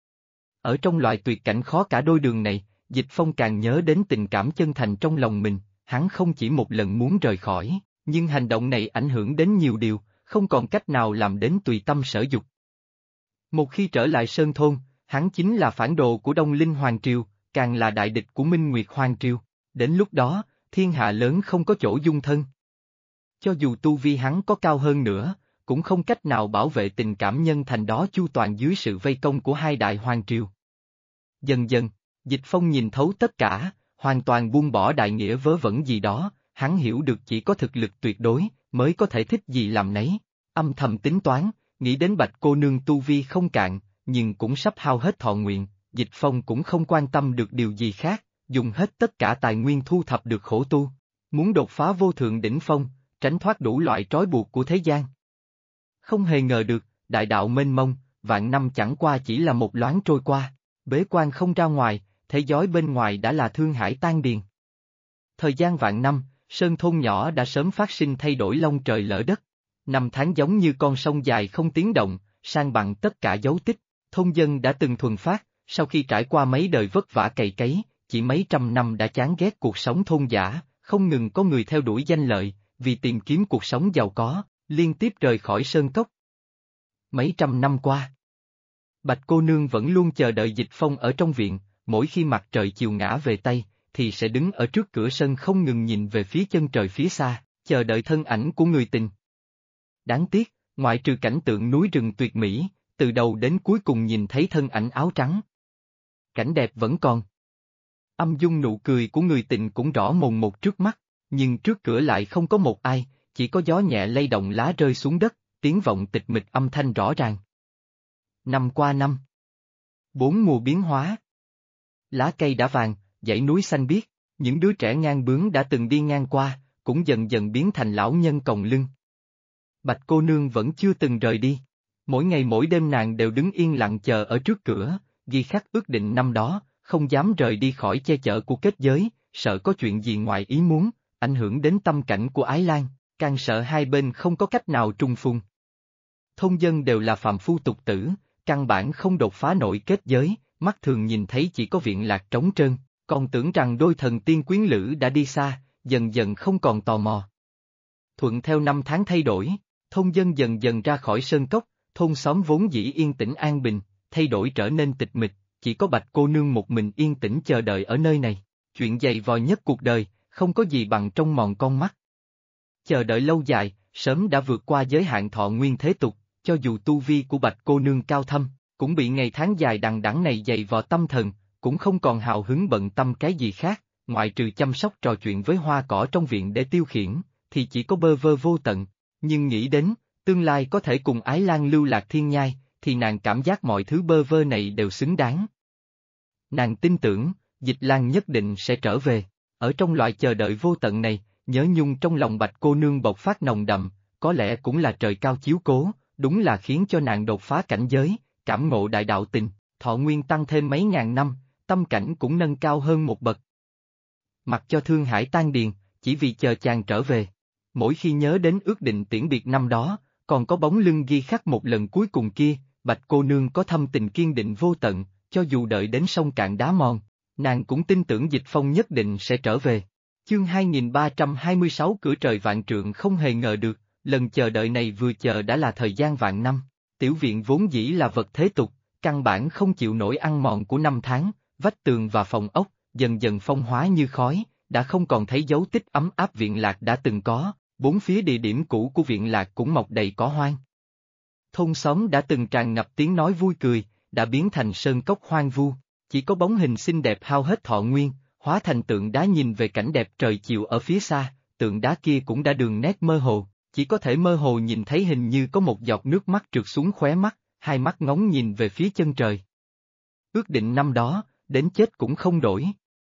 Ở trong loại tuyệt cảnh khó cả đôi đường này, Dịch Phong càng nhớ đến tình cảm chân thành trong lòng mình, hắn không chỉ một lần muốn rời khỏi, nhưng hành động này ảnh hưởng đến nhiều điều, không còn cách nào làm đến tùy tâm sở dục. Một khi trở lại Sơn Thôn, hắn chính là phản đồ của Đông Linh Hoàng Triều, càng là đại địch của Minh Nguyệt Hoàng Triều, đến lúc đó, thiên hạ lớn không có chỗ dung thân. Cho dù tu vi hắn có cao hơn nữa, cũng không cách nào bảo vệ tình cảm nhân thành đó chu toàn dưới sự vây công của hai đại hoàng triều. Dần dần, Dịch Phong nhìn thấu tất cả, hoàn toàn buông bỏ đại nghĩa vớ vẩn gì đó, hắn hiểu được chỉ có thực lực tuyệt đối, mới có thể thích gì làm nấy. Âm thầm tính toán, nghĩ đến Bạch cô nương tu vi không cạn, nhưng cũng sắp hao hết thọ nguyện, Dịch Phong cũng không quan tâm được điều gì khác, dùng hết tất cả tài nguyên thu thập được khổ tu. Muốn đột phá vô thượng đỉnh phong, tránh thoát đủ loại trói buộc của thế gian. Không hề ngờ được, đại đạo mênh mông, vạn năm chẳng qua chỉ là một loáng trôi qua, bế quan không ra ngoài, thế giới bên ngoài đã là thương hải tan điền. Thời gian vạn năm, sơn thôn nhỏ đã sớm phát sinh thay đổi long trời lỡ đất. Năm tháng giống như con sông dài không tiếng động, san bằng tất cả dấu tích, thôn dân đã từng thuần phát, sau khi trải qua mấy đời vất vả cày cấy, chỉ mấy trăm năm đã chán ghét cuộc sống thôn dã, không ngừng có người theo đuổi danh lợi, vì tìm kiếm cuộc sống giàu có, liên tiếp rời khỏi sơn cốc. Mấy trăm năm qua, Bạch cô nương vẫn luôn chờ đợi Dịch Phong ở trong viện, mỗi khi mặt trời chiều ngã về Tây, thì sẽ đứng ở trước cửa sân không ngừng nhìn về phía chân trời phía xa, chờ đợi thân ảnh của người tình. Đáng tiếc, ngoại trừ cảnh tượng núi rừng tuyệt mỹ, từ đầu đến cuối cùng nhìn thấy thân ảnh áo trắng. Cảnh đẹp vẫn còn. Âm dung nụ cười của người tình cũng rõ mồn một trước mắt, nhưng trước cửa lại không có một ai, chỉ có gió nhẹ lay động lá rơi xuống đất, tiếng vọng tịch mịch âm thanh rõ ràng. Năm qua năm. 4 mùa biến hóa. Lá cây đã vàng, dãy núi xanh biếc, những đứa trẻ ngang bướng đã từng đi ngang qua, cũng dần dần biến thành lão nhân còng lưng. Bạch cô nương vẫn chưa từng rời đi. Mỗi ngày mỗi đêm nàng đều đứng yên lặng chờ ở trước cửa, ghi khắc ước định năm đó, không dám rời đi khỏi che chở của kết giới, sợ có chuyện gì ngoài ý muốn, ảnh hưởng đến tâm cảnh của Ái Lan, càng sợ hai bên không có cách nào trùng phùng. Thôn dân đều là phàm phu tục tử, căn bản không đột phá nổi kết giới, mắt thường nhìn thấy chỉ có viện lạc trống trơn, còn tưởng rằng đôi thần tiên quyến lữ đã đi xa, dần dần không còn tò mò. Thuận theo năm tháng thay đổi, thôn dân dần dần ra khỏi sơn cốc, thôn xóm vốn dĩ yên tĩnh an bình, thay đổi trở nên tịch mịch, chỉ có Bạch cô nương một mình yên tĩnh chờ đợi ở nơi này. Chuyện dày vò nhất cuộc đời, không có gì bằng trông mòn con mắt. Chờ đợi lâu dài, sớm đã vượt qua giới hạn thọ nguyên thế tục, cho dù tu vi của Bạch cô nương cao thâm, cũng bị ngày tháng dài đằng đẵng này dày vò tâm thần, cũng không còn hào hứng bận tâm cái gì khác, ngoại trừ chăm sóc trò chuyện với hoa cỏ trong viện để tiêu khiển, thì chỉ có bơ vơ vô tận. Nhưng nghĩ đến, tương lai có thể cùng Ái Lan lưu lạc thiên nhai, thì nàng cảm giác mọi thứ bơ vơ này đều xứng đáng. Nàng tin tưởng, Dịch Lan nhất định sẽ trở về. Ở trong loại chờ đợi vô tận này, nhớ nhung trong lòng Bạch cô nương bộc phát nồng đậm, có lẽ cũng là trời cao chiếu cố, đúng là khiến cho nàng đột phá cảnh giới, cảm ngộ đại đạo tình, thọ nguyên tăng thêm mấy ngàn năm, tâm cảnh cũng nâng cao hơn một bậc. Mặc cho thương hải tan điền, chỉ vì chờ chàng trở về. Mỗi khi nhớ đến ước định tiễn biệt năm đó, còn có bóng lưng ghi khắc một lần cuối cùng kia, Bạch cô nương có thâm tình kiên định vô tận, cho dù đợi đến sông cạn đá mòn, nàng cũng tin tưởng Dịch Phong nhất định sẽ trở về. Chương 2326 cửa trời vạn trượng không hề ngờ được, lần chờ đợi này vừa chờ đã là thời gian vạn năm. Tiểu viện vốn dĩ là vật thế tục, căn bản không chịu nổi ăn mòn của năm tháng, vách tường và phòng ốc, dần dần phong hóa như khói, đã không còn thấy dấu tích ấm áp viện lạc đã từng có, bốn phía địa điểm cũ của viện lạc cũng mọc đầy cỏ hoang. Thôn xóm đã từng tràn ngập tiếng nói vui cười, đã biến thành sơn cốc hoang vu, chỉ có bóng hình xinh đẹp hao hết thọ nguyên, hóa thành tượng đá nhìn về cảnh đẹp trời chiều ở phía xa, tượng đá kia cũng đã đường nét mơ hồ, chỉ có thể mơ hồ nhìn thấy hình như có một giọt nước mắt trượt xuống khóe mắt, hai mắt ngóng nhìn về phía chân trời. Ước định năm đó, đến chết cũng không đổi.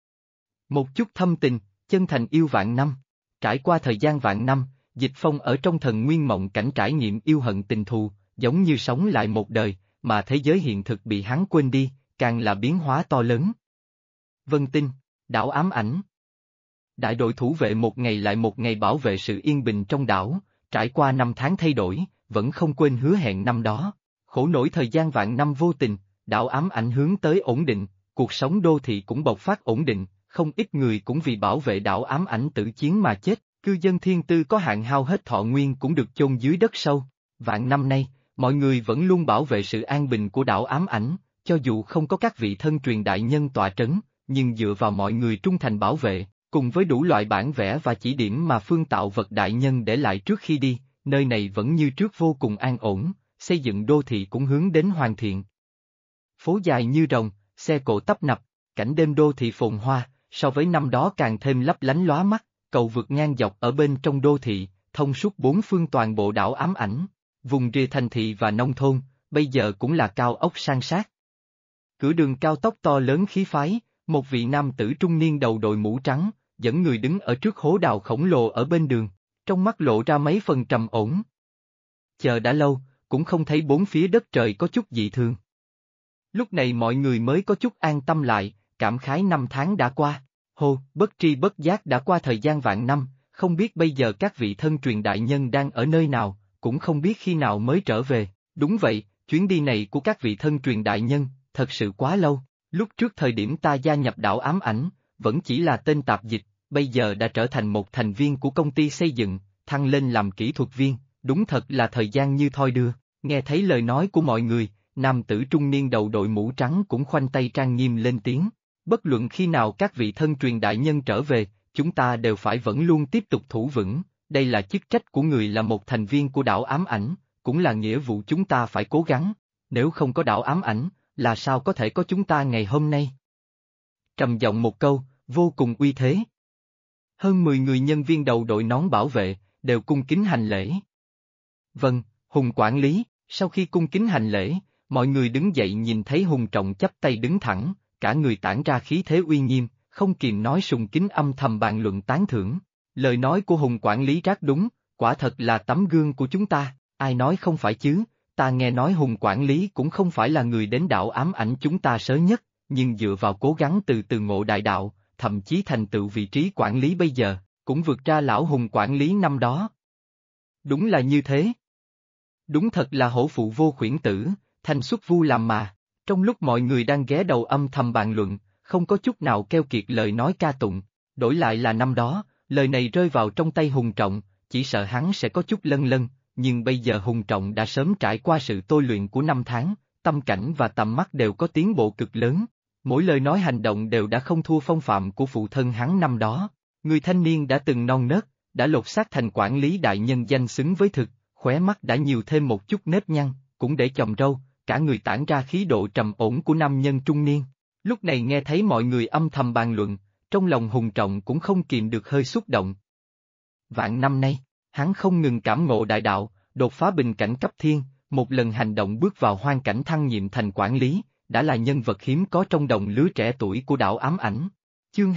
Một chút thâm tình, chân thành yêu vạn năm. Trải qua thời gian vạn năm, Dịch Phong ở trong thần nguyên mộng cảnh trải nghiệm yêu hận tình thù, giống như sống lại một đời, mà thế giới hiện thực bị hắn quên đi, càng là biến hóa to lớn. Vân Tinh, đảo ám ảnh. Đại đội thủ vệ một ngày lại một ngày bảo vệ sự yên bình trong đảo, trải qua năm tháng thay đổi, vẫn không quên hứa hẹn năm đó. Khổ nổi thời gian vạn năm vô tình, đảo ám ảnh hướng tới ổn định, cuộc sống đô thị cũng bộc phát ổn định, không ít người cũng vì bảo vệ đảo ám ảnh tử chiến mà chết, cư dân thiên tư có hạn hao hết thọ nguyên cũng được chôn dưới đất sâu. Vạn năm nay, mọi người vẫn luôn bảo vệ sự an bình của đảo ám ảnh, cho dù không có các vị thân truyền đại nhân tọa trấn, nhưng dựa vào mọi người trung thành bảo vệ, cùng với đủ loại bản vẽ và chỉ điểm mà Phương Tạo Vật đại nhân để lại trước khi đi, nơi này vẫn như trước vô cùng an ổn, xây dựng đô thị cũng hướng đến hoàn thiện. Phố dài như rồng, xe cộ tấp nập, cảnh đêm đô thị phồn hoa, so với năm đó càng thêm lấp lánh lóa mắt, cầu vượt ngang dọc ở bên trong đô thị, thông suốt bốn phương toàn bộ đảo ám ảnh. Vùng rìa thành thị và nông thôn, bây giờ cũng là cao ốc san sát. Cửa đường cao tốc to lớn khí phái, một vị nam tử trung niên đầu đội mũ trắng, dẫn người đứng ở trước hố đào khổng lồ ở bên đường, trong mắt lộ ra mấy phần trầm ổn. Chờ đã lâu, cũng không thấy bốn phía đất trời có chút dị thường. Lúc này mọi người mới có chút an tâm lại, cảm khái năm tháng đã qua. Hô, bất tri bất giác đã qua thời gian vạn năm, không biết bây giờ các vị thân truyền đại nhân đang ở nơi nào, cũng không biết khi nào mới trở về. Đúng vậy, chuyến đi này của các vị thân truyền đại nhân, thật sự quá lâu. Lúc trước thời điểm ta gia nhập đảo ám ảnh, vẫn chỉ là tên tạp dịch, bây giờ đã trở thành một thành viên của công ty xây dựng, thăng lên làm kỹ thuật viên, đúng thật là thời gian như thoi đưa. Nghe thấy lời nói của mọi người, nam tử trung niên đầu đội mũ trắng cũng khoanh tay trang nghiêm lên tiếng. Bất luận khi nào các vị thân truyền đại nhân trở về, chúng ta đều phải vẫn luôn tiếp tục thủ vững, đây là chức trách của người là một thành viên của đảo ám ảnh, cũng là nghĩa vụ chúng ta phải cố gắng, nếu không có đảo ám ảnh, là sao có thể có chúng ta ngày hôm nay? Trầm giọng một câu, vô cùng uy thế. Hơn 10 người nhân viên đầu đội nón bảo vệ, đều cung kính hành lễ. Vâng, Hùng quản lý, sau khi cung kính hành lễ, mọi người đứng dậy nhìn thấy Hùng Trọng chắp tay đứng thẳng, cả người tản ra khí thế uy nghiêm, không kìm nói sùng kính âm thầm bàn luận tán thưởng. Lời nói của Hùng quản lý rất đúng, quả thật là tấm gương của chúng ta, ai nói không phải chứ, ta nghe nói Hùng quản lý cũng không phải là người đến đảo ám ảnh chúng ta sớm nhất, nhưng dựa vào cố gắng từ từ ngộ đại đạo, thậm chí thành tựu vị trí quản lý bây giờ, cũng vượt ra lão Hùng quản lý năm đó. Đúng là như thế. Đúng thật là hổ phụ vô khuyển tử, thanh xuất vu làm mà. Trong lúc mọi người đang ghé đầu âm thầm bàn luận, không có chút nào keo kiệt lời nói ca tụng, đổi lại là năm đó, lời này rơi vào trong tay Hùng Trọng, chỉ sợ hắn sẽ có chút lân lân, nhưng bây giờ Hùng Trọng đã sớm trải qua sự tôi luyện của năm tháng, tâm cảnh và tầm mắt đều có tiến bộ cực lớn, mỗi lời nói hành động đều đã không thua phong phạm của phụ thân hắn năm đó. Người thanh niên đã từng non nớt, đã lột xác thành quản lý đại nhân danh xứng với thực, khóe mắt đã nhiều thêm một chút nếp nhăn, cũng để chòm râu, cả người tản ra khí độ trầm ổn của nam nhân trung niên. Lúc này nghe thấy mọi người âm thầm bàn luận, trong lòng Hùng Trọng cũng không kìm được hơi xúc động. Vạn năm nay, hắn không ngừng cảm ngộ đại đạo, đột phá bình cảnh cấp thiên, một lần hành động bước vào hoang cảnh thăng nhiệm thành quản lý, đã là nhân vật hiếm có trong đồng lứa trẻ tuổi của đảo ám ảnh. Chương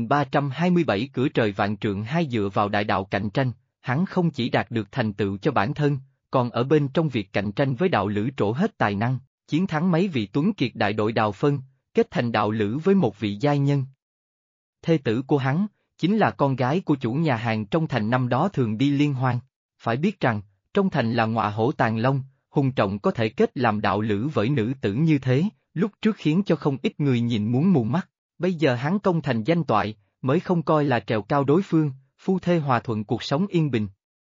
2327 cửa trời vạn trượng hai dựa vào đại đạo cạnh tranh, hắn không chỉ đạt được thành tựu cho bản thân, còn ở bên trong việc cạnh tranh với đạo lữ trổ hết tài năng, chiến thắng mấy vị tuấn kiệt đại đội đào phân, kết thành đạo lữ với một vị giai nhân. Thê tử của hắn, chính là con gái của chủ nhà hàng trong thành năm đó thường đi liên hoan. Phải biết rằng, trong thành là ngọa hổ tàng long, Hùng Trọng có thể kết làm đạo lữ với nữ tử như thế, lúc trước khiến cho không ít người nhìn muốn mù mắt, bây giờ hắn công thành danh toại, mới không coi là trèo cao đối phương, phu thê hòa thuận cuộc sống yên bình.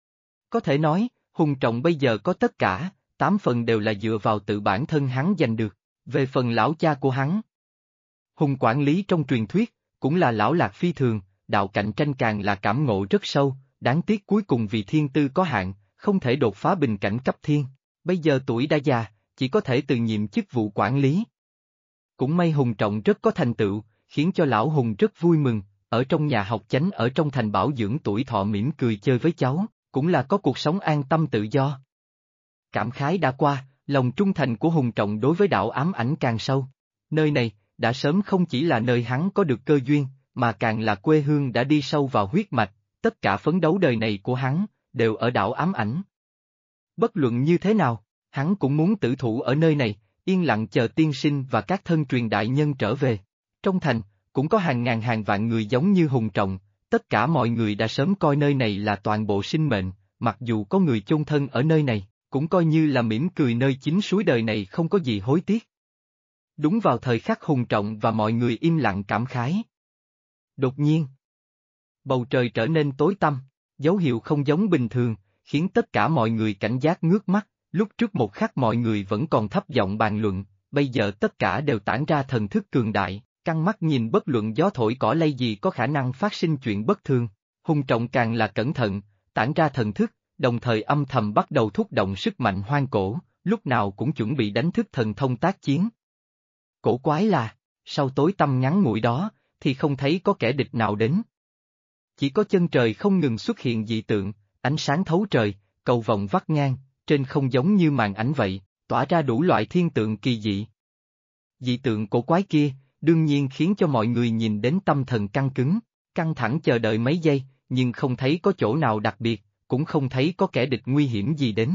Có thể nói, Hùng Trọng bây giờ có tất cả, 8 phần đều là dựa vào tự bản thân hắn giành được, về phần lão cha của hắn. Hùng quản lý trong truyền thuyết, cũng là lão lạc phi thường, đạo cạnh tranh càng là cảm ngộ rất sâu, đáng tiếc cuối cùng vì thiên tư có hạn, không thể đột phá bình cảnh cấp thiên, bây giờ tuổi đã già, chỉ có thể từ nhiệm chức vụ quản lý. Cũng may Hùng Trọng rất có thành tựu, khiến cho lão Hùng rất vui mừng, ở trong nhà học chánh ở trong thành bảo dưỡng tuổi thọ mỉm cười chơi với cháu, cũng là có cuộc sống an tâm tự do. Cảm khái đã qua, lòng trung thành của Hùng Trọng đối với đạo ám ảnh càng sâu. Nơi này, đã sớm không chỉ là nơi hắn có được cơ duyên, mà càng là quê hương đã đi sâu vào huyết mạch, tất cả phấn đấu đời này của hắn, đều ở đảo ám ảnh. Bất luận như thế nào, hắn cũng muốn tử thủ ở nơi này, yên lặng chờ tiên sinh và các thân truyền đại nhân trở về. Trong thành, cũng có hàng ngàn hàng vạn người giống như Hùng Trọng, tất cả mọi người đã sớm coi nơi này là toàn bộ sinh mệnh, mặc dù có người chôn thân ở nơi này, cũng coi như là mỉm cười nơi chính suối đời này không có gì hối tiếc. Đúng vào thời khắc Hùng Trọng và mọi người im lặng cảm khái. Đột nhiên, bầu trời trở nên tối tăm, dấu hiệu không giống bình thường, khiến tất cả mọi người cảnh giác ngước mắt, lúc trước một khắc mọi người vẫn còn thấp giọng bàn luận, bây giờ tất cả đều tản ra thần thức cường đại, căng mắt nhìn bất luận gió thổi cỏ lay gì có khả năng phát sinh chuyện bất thường. Hùng Trọng càng là cẩn thận, tản ra thần thức, đồng thời âm thầm bắt đầu thúc động sức mạnh hoang cổ, lúc nào cũng chuẩn bị đánh thức thần thông tác chiến. Cổ quái là, sau tối tăm ngắn ngủi đó, thì không thấy có kẻ địch nào đến. Chỉ có chân trời không ngừng xuất hiện dị tượng, ánh sáng thấu trời, cầu vồng vắt ngang, trên không giống như màn ảnh vậy, tỏa ra đủ loại thiên tượng kỳ dị. Dị tượng cổ quái kia, đương nhiên khiến cho mọi người nhìn đến tâm thần căng cứng, căng thẳng chờ đợi mấy giây, nhưng không thấy có chỗ nào đặc biệt, cũng không thấy có kẻ địch nguy hiểm gì đến.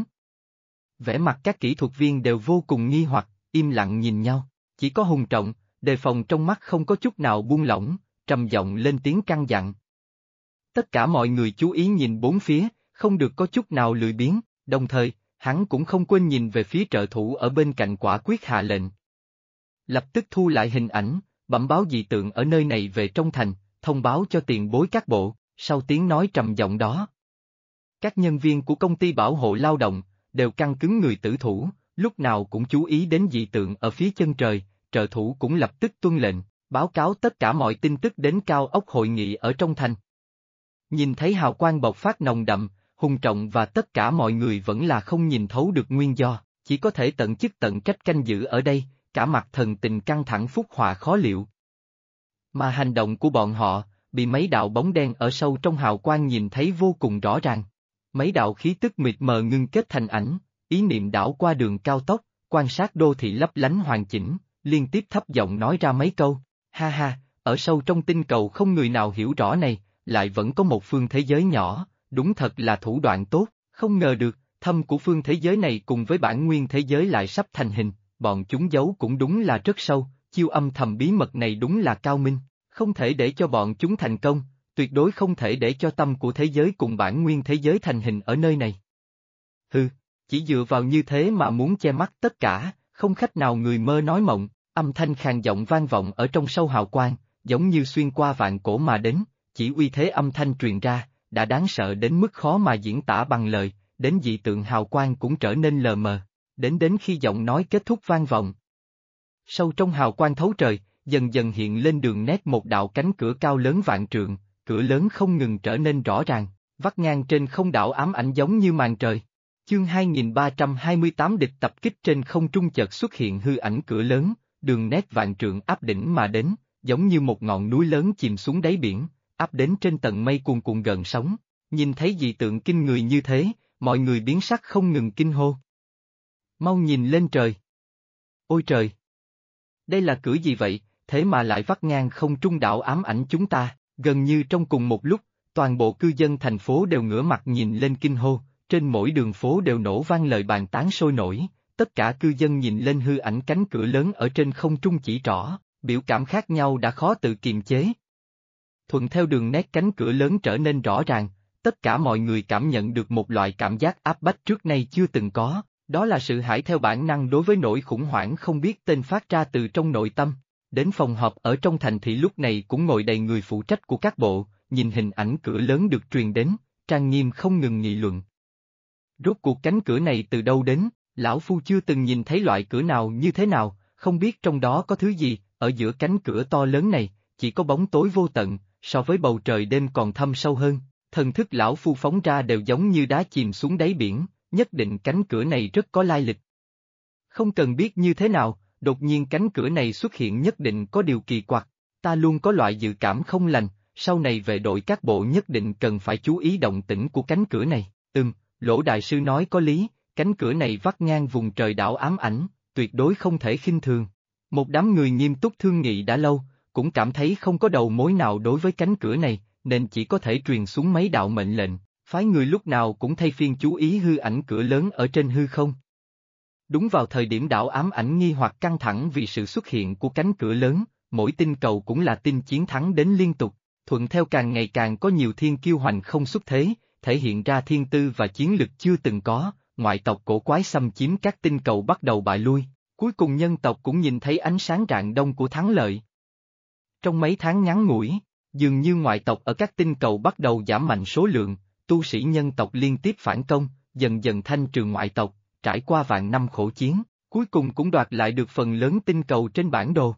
Vẻ mặt các kỹ thuật viên đều vô cùng nghi hoặc, im lặng nhìn nhau, chỉ có Hùng Trọng, đề phòng trong mắt không có chút nào buông lỏng, trầm giọng lên tiếng căn dặn. Tất cả mọi người chú ý nhìn bốn phía, không được có chút nào lười biếng, đồng thời, hắn cũng không quên nhìn về phía trợ thủ ở bên cạnh quả quyết hạ lệnh. Lập tức thu lại hình ảnh, bẩm báo dị tượng ở nơi này về trong thành, thông báo cho tiền bối các bộ, sau tiếng nói trầm giọng đó. Các nhân viên của công ty bảo hộ lao động, đều căng cứng người tử thủ, lúc nào cũng chú ý đến dị tượng ở phía chân trời, trợ thủ cũng lập tức tuân lệnh, báo cáo tất cả mọi tin tức đến cao ốc hội nghị ở trong thành. Nhìn thấy hào quang bộc phát nồng đậm, Hùng Trọng và tất cả mọi người vẫn là không nhìn thấu được nguyên do, chỉ có thể tận chức tận trách canh giữ ở đây, cả mặt thần tình căng thẳng phúc họa khó liệu. Mà hành động của bọn họ, bị mấy đạo bóng đen ở sâu trong hào quang nhìn thấy vô cùng rõ ràng. Mấy đạo khí tức mịt mờ ngưng kết thành ảnh, ý niệm đảo qua đường cao tốc, quan sát đô thị lấp lánh hoàn chỉnh, liên tiếp thấp giọng nói ra mấy câu, ha ha, ở sâu trong tinh cầu không người nào hiểu rõ này, lại vẫn có một phương thế giới nhỏ, đúng thật là thủ đoạn tốt, không ngờ được, thâm của phương thế giới này cùng với bản nguyên thế giới lại sắp thành hình, bọn chúng giấu cũng đúng là rất sâu, chiêu âm thầm bí mật này đúng là cao minh, không thể để cho bọn chúng thành công, tuyệt đối không thể để cho tâm của thế giới cùng bản nguyên thế giới thành hình ở nơi này. Hừ, chỉ dựa vào như thế mà muốn che mắt tất cả, không khách nào người mơ nói mộng, âm thanh khàn giọng vang vọng ở trong sâu hào quang, giống như xuyên qua vạn cổ mà đến, chỉ uy thế âm thanh truyền ra, đã đáng sợ đến mức khó mà diễn tả bằng lời, đến dị tượng hào quang cũng trở nên lờ mờ, đến khi giọng nói kết thúc vang vọng. Sâu trong hào quang thấu trời, dần dần hiện lên đường nét một đạo cánh cửa cao lớn vạn trượng, cửa lớn không ngừng trở nên rõ ràng, vắt ngang trên không đảo ám ảnh giống như màn trời. Chương 2328 địch tập kích trên không trung chợt xuất hiện hư ảnh cửa lớn, đường nét vạn trượng áp đỉnh mà đến, giống như một ngọn núi lớn chìm xuống đáy biển, áp đến trên tầng mây cuồn cuộn gần sóng. Nhìn thấy dị tượng kinh người như thế, mọi người biến sắc không ngừng kinh hô. Mau nhìn lên trời! Ôi trời! Đây là cửa gì vậy, thế mà lại vắt ngang không trung đảo ám ảnh chúng ta, gần như trong cùng một lúc, toàn bộ cư dân thành phố đều ngửa mặt nhìn lên kinh hô, trên mỗi đường phố đều nổ vang lời bàn tán sôi nổi, tất cả cư dân nhìn lên hư ảnh cánh cửa lớn ở trên không trung chỉ trỏ, biểu cảm khác nhau đã khó tự kiềm chế. Thuận theo đường nét cánh cửa lớn trở nên rõ ràng, tất cả mọi người cảm nhận được một loại cảm giác áp bách trước nay chưa từng có, đó là sự hãi theo bản năng đối với nỗi khủng hoảng không biết tên phát ra từ trong nội tâm. Đến phòng họp ở trong thành thị lúc này cũng ngồi đầy người phụ trách của các bộ, nhìn hình ảnh cửa lớn được truyền đến, trang nghiêm không ngừng nghị luận. Rốt cuộc cánh cửa này từ đâu đến, lão phu chưa từng nhìn thấy loại cửa nào như thế nào, không biết trong đó có thứ gì, ở giữa cánh cửa to lớn này, chỉ có bóng tối vô tận, so với bầu trời đêm còn thâm sâu hơn, thần thức lão phu phóng ra đều giống như đá chìm xuống đáy biển, nhất định cánh cửa này rất có lai lịch. Không cần biết như thế nào, đột nhiên cánh cửa này xuất hiện nhất định có điều kỳ quặc, ta luôn có loại dự cảm không lành, sau này về đội các bộ nhất định cần phải chú ý động tĩnh của cánh cửa này, Lỗ đại sư nói có lý, cánh cửa này vắt ngang vùng trời đảo ám ảnh, tuyệt đối không thể khinh thường. Một đám người nghiêm túc thương nghị đã lâu, cũng cảm thấy không có đầu mối nào đối với cánh cửa này, nên chỉ có thể truyền xuống mấy đạo mệnh lệnh, phái người lúc nào cũng thay phiên chú ý hư ảnh cửa lớn ở trên hư không. Đúng vào thời điểm đảo ám ảnh nghi hoặc căng thẳng vì sự xuất hiện của cánh cửa lớn, mỗi tinh cầu cũng là tin chiến thắng đến liên tục, thuận theo càng ngày càng có nhiều thiên kiêu hoành không xuất thế, thể hiện ra thiên tư và chiến lực chưa từng có, ngoại tộc cổ quái xâm chiếm các tinh cầu bắt đầu bại lui, cuối cùng nhân tộc cũng nhìn thấy ánh sáng rạng đông của thắng lợi. Trong mấy tháng ngắn ngủi, dường như ngoại tộc ở các tinh cầu bắt đầu giảm mạnh số lượng, tu sĩ nhân tộc liên tiếp phản công, dần dần thanh trừ ngoại tộc, trải qua vạn năm khổ chiến, cuối cùng cũng đoạt lại được phần lớn tinh cầu trên bản đồ.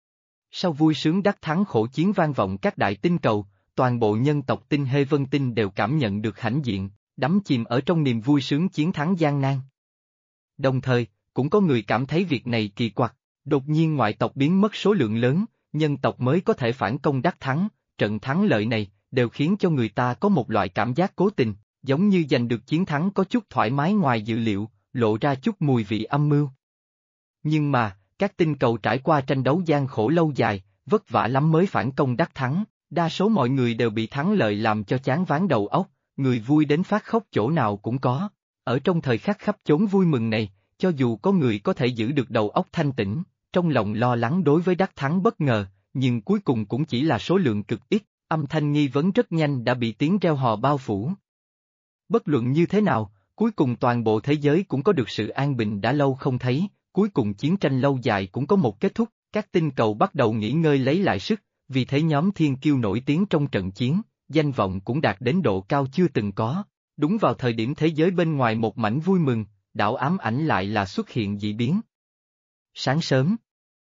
Sau vui sướng đắc thắng khổ chiến vang vọng các đại tinh cầu, toàn bộ nhân tộc tinh Hê Vân Tinh đều cảm nhận được hãnh diện, đắm chìm ở trong niềm vui sướng chiến thắng gian nan. Đồng thời, cũng có người cảm thấy việc này kỳ quặc, đột nhiên ngoại tộc biến mất số lượng lớn, nhân tộc mới có thể phản công đắc thắng, trận thắng lợi này, đều khiến cho người ta có một loại cảm giác cố tình, giống như giành được chiến thắng có chút thoải mái ngoài dự liệu, lộ ra chút mùi vị âm mưu. Nhưng mà, các tinh cầu trải qua tranh đấu gian khổ lâu dài, vất vả lắm mới phản công đắc thắng, đa số mọi người đều bị thắng lợi làm cho chán ván đầu óc, người vui đến phát khóc chỗ nào cũng có. Ở trong thời khắc khắp chốn vui mừng này, cho dù có người có thể giữ được đầu óc thanh tĩnh, trong lòng lo lắng đối với đắc thắng bất ngờ, nhưng cuối cùng cũng chỉ là số lượng cực ít, âm thanh nghi vấn rất nhanh đã bị tiếng reo hò bao phủ. Bất luận như thế nào, cuối cùng toàn bộ thế giới cũng có được sự an bình đã lâu không thấy, cuối cùng chiến tranh lâu dài cũng có một kết thúc, các tinh cầu bắt đầu nghỉ ngơi lấy lại sức, vì thế nhóm thiên kiêu nổi tiếng trong trận chiến, danh vọng cũng đạt đến độ cao chưa từng có. Đúng vào thời điểm thế giới bên ngoài một mảnh vui mừng, đảo ám ảnh lại là xuất hiện dị biến. Sáng sớm,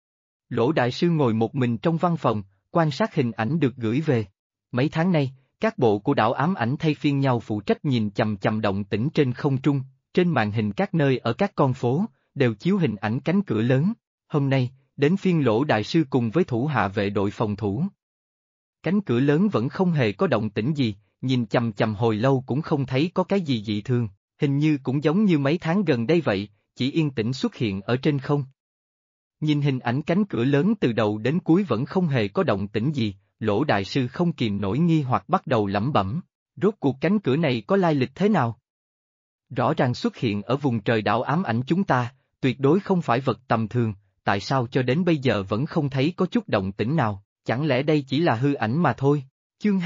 Lỗ Đại Sư ngồi một mình trong văn phòng, quan sát hình ảnh được gửi về. Mấy tháng nay, các bộ của đảo ám ảnh thay phiên nhau phụ trách nhìn chằm chằm động tĩnh trên không trung, trên màn hình các nơi ở các con phố, đều chiếu hình ảnh cánh cửa lớn. Hôm nay, đến phiên Lỗ Đại Sư cùng với thủ hạ vệ đội phòng thủ. Cánh cửa lớn vẫn không hề có động tĩnh gì, nhìn chằm chằm hồi lâu cũng không thấy có cái gì dị thường, hình như cũng giống như mấy tháng gần đây vậy, chỉ yên tĩnh xuất hiện ở trên không. Nhìn hình ảnh cánh cửa lớn từ đầu đến cuối vẫn không hề có động tĩnh gì, Lỗ Đại Sư không kìm nổi nghi hoặc bắt đầu lẩm bẩm, rốt cuộc cánh cửa này có lai lịch thế nào? Rõ ràng xuất hiện ở vùng trời đảo ám ảnh chúng ta, tuyệt đối không phải vật tầm thường, tại sao cho đến bây giờ vẫn không thấy có chút động tĩnh nào, chẳng lẽ đây chỉ là hư ảnh mà thôi? Chương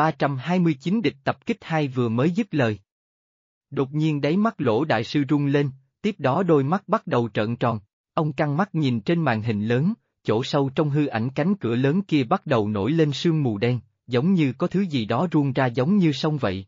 2329 địch tập kích 2 vừa mới dứt lời. Đột nhiên đáy mắt Lỗ Đại Sư rung lên, tiếp đó đôi mắt bắt đầu trợn tròn, ông căng mắt nhìn trên màn hình lớn, chỗ sâu trong hư ảnh cánh cửa lớn kia bắt đầu nổi lên sương mù đen, giống như có thứ gì đó ruông ra giống như sông vậy.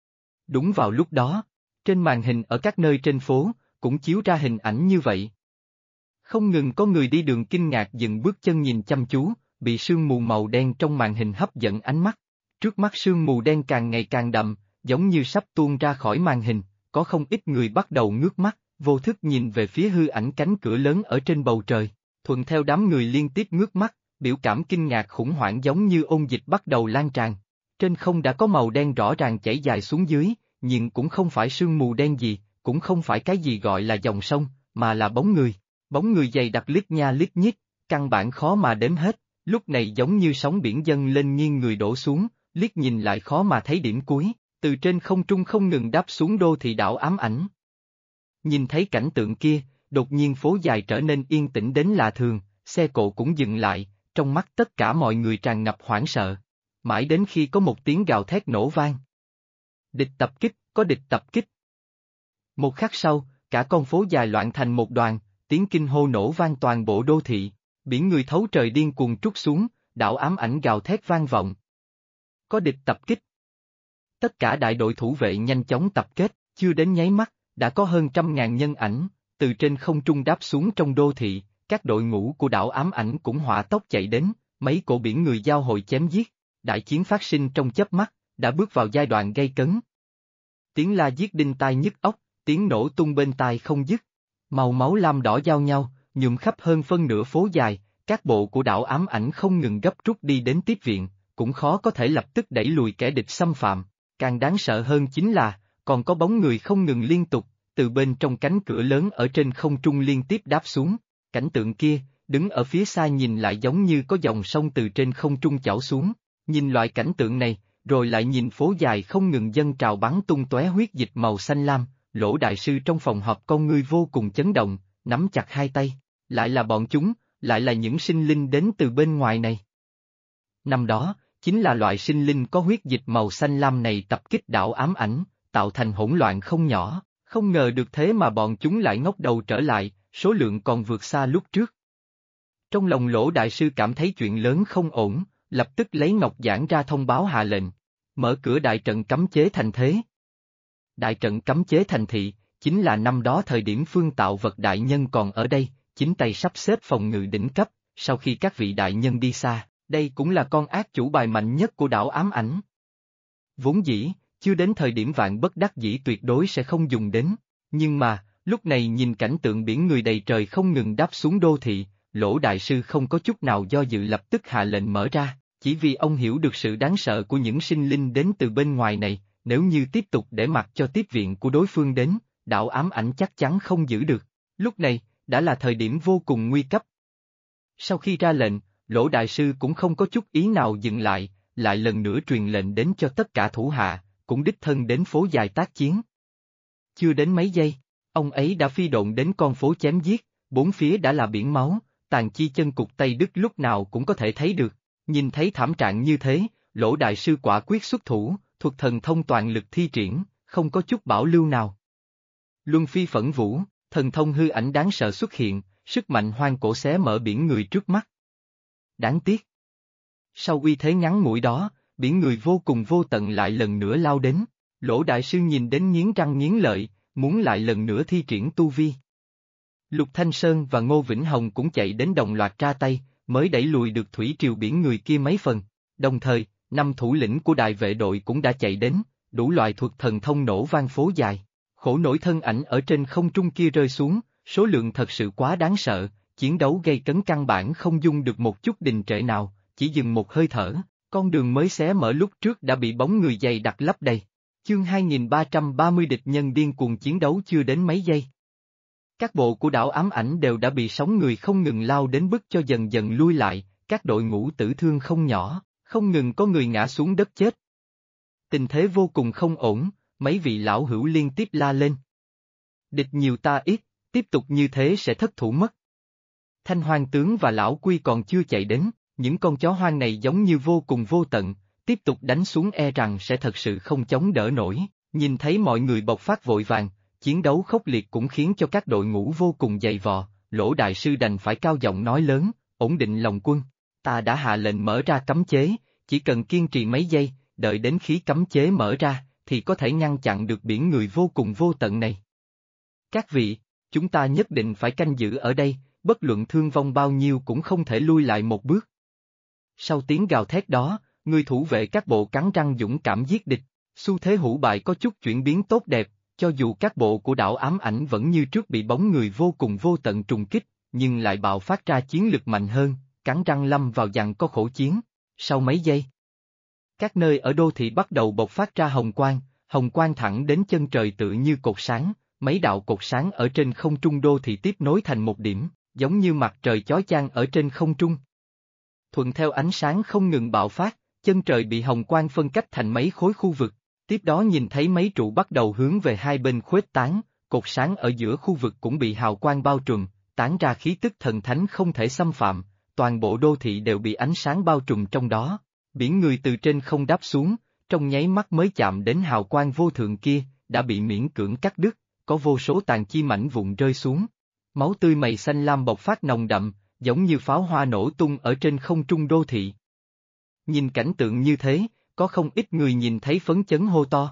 Đúng vào lúc đó, trên màn hình ở các nơi trên phố, cũng chiếu ra hình ảnh như vậy. Không ngừng có người đi đường kinh ngạc dừng bước chân nhìn chăm chú, bị sương mù màu đen trong màn hình hấp dẫn ánh mắt. Trước mắt sương mù đen càng ngày càng đậm, giống như sắp tuôn ra khỏi màn hình, có không ít người bắt đầu ngước mắt, vô thức nhìn về phía hư ảnh cánh cửa lớn ở trên bầu trời. Thuận theo đám người liên tiếp ngước mắt, biểu cảm kinh ngạc khủng hoảng giống như ôn dịch bắt đầu lan tràn. Trên không đã có màu đen rõ ràng chảy dài xuống dưới, nhưng cũng không phải sương mù đen gì, cũng không phải cái gì gọi là dòng sông, mà là bóng người. Bóng người dày đặc lít nha lít nhít, căn bản khó mà đếm hết, lúc này giống như sóng biển dâng lên nghiêng người đổ xuống, liếc nhìn lại khó mà thấy điểm cuối, từ trên không trung không ngừng đáp xuống đô thị đảo ám ảnh. Nhìn thấy cảnh tượng kia, đột nhiên phố dài trở nên yên tĩnh đến lạ thường, xe cộ cũng dừng lại, trong mắt tất cả mọi người tràn ngập hoảng sợ. Mãi đến khi có một tiếng gào thét nổ vang. Địch tập kích, có địch tập kích. Một khắc sau, cả con phố dài loạn thành một đoàn, tiếng kinh hô nổ vang toàn bộ đô thị, biển người thấu trời điên cuồng trút xuống, đảo ám ảnh gào thét vang vọng. Có địch tập kích. Tất cả đại đội thủ vệ nhanh chóng tập kết, chưa đến nháy mắt, đã có hơn 100.000 nhân ảnh, từ trên không trung đáp xuống trong đô thị, các đội ngũ của đảo ám ảnh cũng hỏa tốc chạy đến, mấy cổ biển người giao hội chém giết, đại chiến phát sinh trong chớp mắt, đã bước vào giai đoạn gay cấn. Tiếng la giết đinh tai nhức óc, tiếng nổ tung bên tai không dứt, màu máu lam đỏ giao nhau, nhuộm khắp hơn phân nửa phố dài, các bộ của đảo ám ảnh không ngừng gấp rút đi đến tiếp viện, cũng khó có thể lập tức đẩy lùi kẻ địch xâm phạm, càng đáng sợ hơn chính là, còn có bóng người không ngừng liên tục, từ bên trong cánh cửa lớn ở trên không trung liên tiếp đáp xuống, cảnh tượng kia, đứng ở phía xa nhìn lại giống như có dòng sông từ trên không trung chảy xuống, nhìn loại cảnh tượng này, rồi lại nhìn phố dài không ngừng dâng trào bắn tung tóe huyết dịch màu xanh lam, Lỗ Đại Sư trong phòng họp con ngươi vô cùng chấn động, nắm chặt hai tay, lại là bọn chúng, lại là những sinh linh đến từ bên ngoài này. Năm đó, chính là loại sinh linh có huyết dịch màu xanh lam này tập kích đảo ám ảnh, tạo thành hỗn loạn không nhỏ, không ngờ được thế mà bọn chúng lại ngóc đầu trở lại, số lượng còn vượt xa lúc trước. Trong lòng Lỗ Đại Sư cảm thấy chuyện lớn không ổn, lập tức lấy ngọc giản ra thông báo hạ lệnh, mở cửa đại trận cấm chế thành thế. Đại trận cấm chế thành thị, chính là năm đó thời điểm Phương Tạo Vật đại nhân còn ở đây, chính tay sắp xếp phòng ngự đỉnh cấp, sau khi các vị đại nhân đi xa, đây cũng là con ác chủ bài mạnh nhất của đảo ám ảnh. Vốn dĩ, chưa đến thời điểm vạn bất đắc dĩ tuyệt đối sẽ không dùng đến, nhưng mà, lúc này nhìn cảnh tượng biển người đầy trời không ngừng đáp xuống đô thị, Lỗ đại sư không có chút nào do dự lập tức hạ lệnh mở ra, chỉ vì ông hiểu được sự đáng sợ của những sinh linh đến từ bên ngoài này, nếu như tiếp tục để mặc cho tiếp viện của đối phương đến, đạo ám ảnh chắc chắn không giữ được. Lúc này, đã là thời điểm vô cùng nguy cấp. Sau khi ra lệnh, Lỗ đại sư cũng không có chút ý nào dừng lại lần nữa truyền lệnh đến cho tất cả thủ hạ, cũng đích thân đến phố dài tác chiến. Chưa đến mấy giây, ông ấy đã phi độn đến con phố chém giết, bốn phía đã là biển máu, tàn chi chân cụt tay đứt lúc nào cũng có thể thấy được. Nhìn thấy thảm trạng như thế, Lỗ đại sư quả quyết xuất thủ, thuật thần thông toàn lực thi triển, không có chút bảo lưu nào. Luân phi phẫn vũ, thần thông hư ảnh đáng sợ xuất hiện, sức mạnh hoang cổ xé mở biển người trước mắt. Đáng tiếc. Sau uy thế ngắn ngủi đó, biển người vô cùng vô tận lại lần nữa lao đến, Lỗ đại sư nhìn đến nghiến răng nghiến lợi, muốn lại lần nữa thi triển tu vi. Lục Thanh Sơn và Ngô Vĩnh Hồng cũng chạy đến đồng loạt ra tay, mới đẩy lùi được thủy triều biển người kia mấy phần. Đồng thời, 5 thủ lĩnh của đại vệ đội cũng đã chạy đến, đủ loại thuật thần thông nổ vang phố dài. Khổ nổi thân ảnh ở trên không trung kia rơi xuống, số lượng thật sự quá đáng sợ, chiến đấu gây cấn căn bản không dung được một chút đình trệ nào, chỉ dừng một hơi thở, con đường mới xé mở lúc trước đã bị bóng người dày đặc lấp đầy. Chương 2330 địch nhân điên cuồng chiến đấu chưa đến mấy giây. Các bộ của đảo ám ảnh đều đã bị sóng người không ngừng lao đến bức cho dần dần lui lại, các đội ngũ tử thương không nhỏ, không ngừng có người ngã xuống đất chết. Tình thế vô cùng không ổn, mấy vị lão hữu liên tiếp la lên. Địch nhiều ta ít, tiếp tục như thế sẽ thất thủ mất. Thanh Hoang tướng và lão Quy còn chưa chạy đến, những con chó hoang này giống như vô cùng vô tận, tiếp tục đánh xuống e rằng sẽ thật sự không chống đỡ nổi. Nhìn thấy mọi người bộc phát vội vàng, chiến đấu khốc liệt cũng khiến cho các đội ngũ vô cùng dày vò, Lỗ đại sư đành phải cao giọng nói lớn, ổn định lòng quân. Ta đã hạ lệnh mở ra cấm chế, chỉ cần kiên trì mấy giây, đợi đến khi cấm chế mở ra, thì có thể ngăn chặn được biển người vô cùng vô tận này. Các vị, chúng ta nhất định phải canh giữ ở đây, bất luận thương vong bao nhiêu cũng không thể lui lại một bước. Sau tiếng gào thét đó, người thủ vệ các bộ cắn răng dũng cảm giết địch, xu thế hữu bại có chút chuyển biến tốt đẹp, cho dù các bộ của đảo ám ảnh vẫn như trước bị bóng người vô cùng vô tận trùng kích, nhưng lại bạo phát ra chiến lực mạnh hơn, cắn răng lâm vào giằng co khổ chiến. Sau mấy giây, các nơi ở đô thị bắt đầu bộc phát ra hồng quang thẳng đến chân trời tựa như cột sáng, mấy đạo cột sáng ở trên không trung đô thị tiếp nối thành một điểm, giống như mặt trời chói chang ở trên không trung. Thuận theo ánh sáng không ngừng bạo phát, chân trời bị hồng quang phân cách thành mấy khối khu vực, tiếp đó nhìn thấy mấy trụ bắt đầu hướng về hai bên khuếch tán, cột sáng ở giữa khu vực cũng bị hào quang bao trùm, tán ra khí tức thần thánh không thể xâm phạm, toàn bộ đô thị đều bị ánh sáng bao trùm trong đó. Biển người từ trên không đáp xuống, trong nháy mắt mới chạm đến hào quang vô thượng kia, đã bị miễn cưỡng cắt đứt, có vô số tàn chi mảnh vụn rơi xuống. Máu tươi màu xanh lam bộc phát nồng đậm, giống như pháo hoa nổ tung ở trên không trung đô thị. Nhìn cảnh tượng như thế, có không ít người nhìn thấy phấn chấn hô to.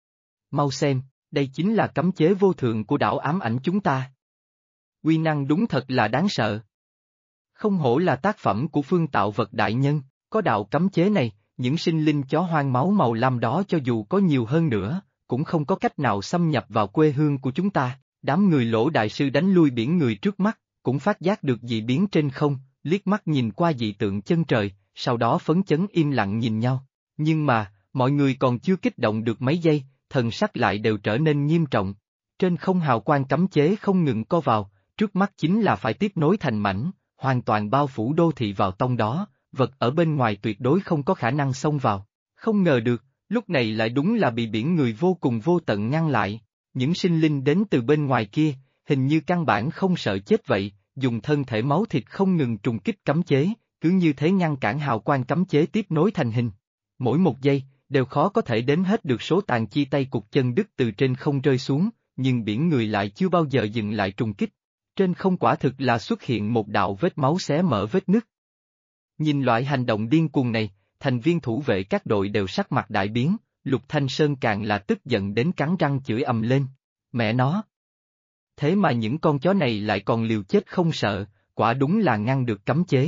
Mau xem, đây chính là cấm chế vô thượng của đảo ám ảnh chúng ta. Uy năng đúng thật là đáng sợ. Không hổ là tác phẩm của Phương Tạo Vật đại nhân, có đạo cấm chế này, những sinh linh chó hoang máu màu lam đó cho dù có nhiều hơn nữa, cũng không có cách nào xâm nhập vào quê hương của chúng ta. Đám người Lỗ đại sư đánh lui biển người trước mắt, cũng phát giác được dị biến trên không, liếc mắt nhìn qua dị tượng chân trời, sau đó phấn chấn im lặng nhìn nhau. Nhưng mà, mọi người còn chưa kích động được mấy giây, thần sắc lại đều trở nên nghiêm trọng. Trên không hào quang cấm chế không ngừng co vào, trước mắt chính là phải tiếp nối thành mảnh, hoàn toàn bao phủ đô thị vào trong đó, vật ở bên ngoài tuyệt đối không có khả năng xông vào. Không ngờ được, lúc này lại đúng là bị biển người vô cùng vô tận ngăn lại. Những sinh linh đến từ bên ngoài kia, hình như căn bản không sợ chết vậy, dùng thân thể máu thịt không ngừng trùng kích cấm chế, cứ như thế ngăn cản hào quang cấm chế tiếp nối thành hình. Mỗi một giây, đều khó có thể đếm hết được số tàn chi tay cụt chân đứt từ trên không rơi xuống, nhưng biển người lại chưa bao giờ dừng lại trùng kích. Trên không quả thực là xuất hiện một đạo vết máu xé mở vết nứt. Nhìn loại hành động điên cuồng này, thành viên thủ vệ các đội đều sắc mặt đại biến, Lục Thanh Sơn càng là tức giận đến cắn răng chửi ầm lên. Mẹ nó! Thế mà những con chó này lại còn liều chết không sợ, quả đúng là ngăn được cấm chế.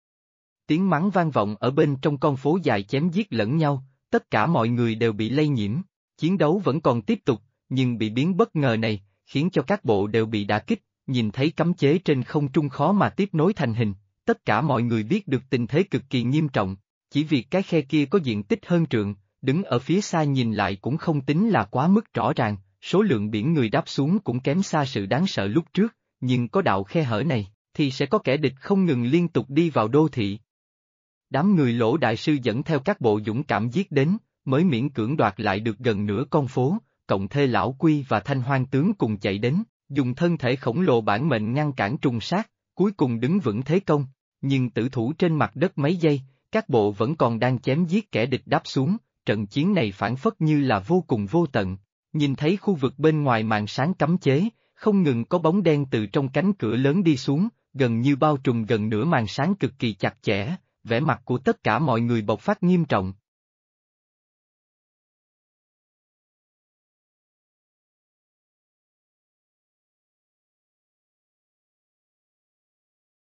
Tiếng mắng vang vọng ở bên trong con phố dài chém giết lẫn nhau, tất cả mọi người đều bị lây nhiễm, chiến đấu vẫn còn tiếp tục, nhưng bị biến bất ngờ này, khiến cho các bộ đều bị đả kích, nhìn thấy cấm chế trên không trung khó mà tiếp nối thành hình, tất cả mọi người biết được tình thế cực kỳ nghiêm trọng, chỉ vì cái khe kia có diện tích hơn trượng, đứng ở phía xa nhìn lại cũng không tính là quá mức rõ ràng, số lượng biển người đáp xuống cũng kém xa sự đáng sợ lúc trước, nhưng có đạo khe hở này, thì sẽ có kẻ địch không ngừng liên tục đi vào đô thị. Đám người Lỗ đại sư dẫn theo các bộ dũng cảm giết đến, mới miễn cưỡng đoạt lại được gần nửa con phố, cộng thê lão Quy và Thanh Hoang tướng cùng chạy đến, dùng thân thể khổng lồ bản mệnh ngăn cản trùng sát, cuối cùng đứng vững thế công, nhưng tử thủ trên mặt đất mấy giây, các bộ vẫn còn đang chém giết kẻ địch đáp xuống, trận chiến này phản phất như là vô cùng vô tận, nhìn thấy khu vực bên ngoài màn sáng cấm chế, không ngừng có bóng đen từ trong cánh cửa lớn đi xuống, gần như bao trùm gần nửa màn sáng cực kỳ chặt chẽ, vẻ mặt của tất cả mọi người bộc phát nghiêm trọng,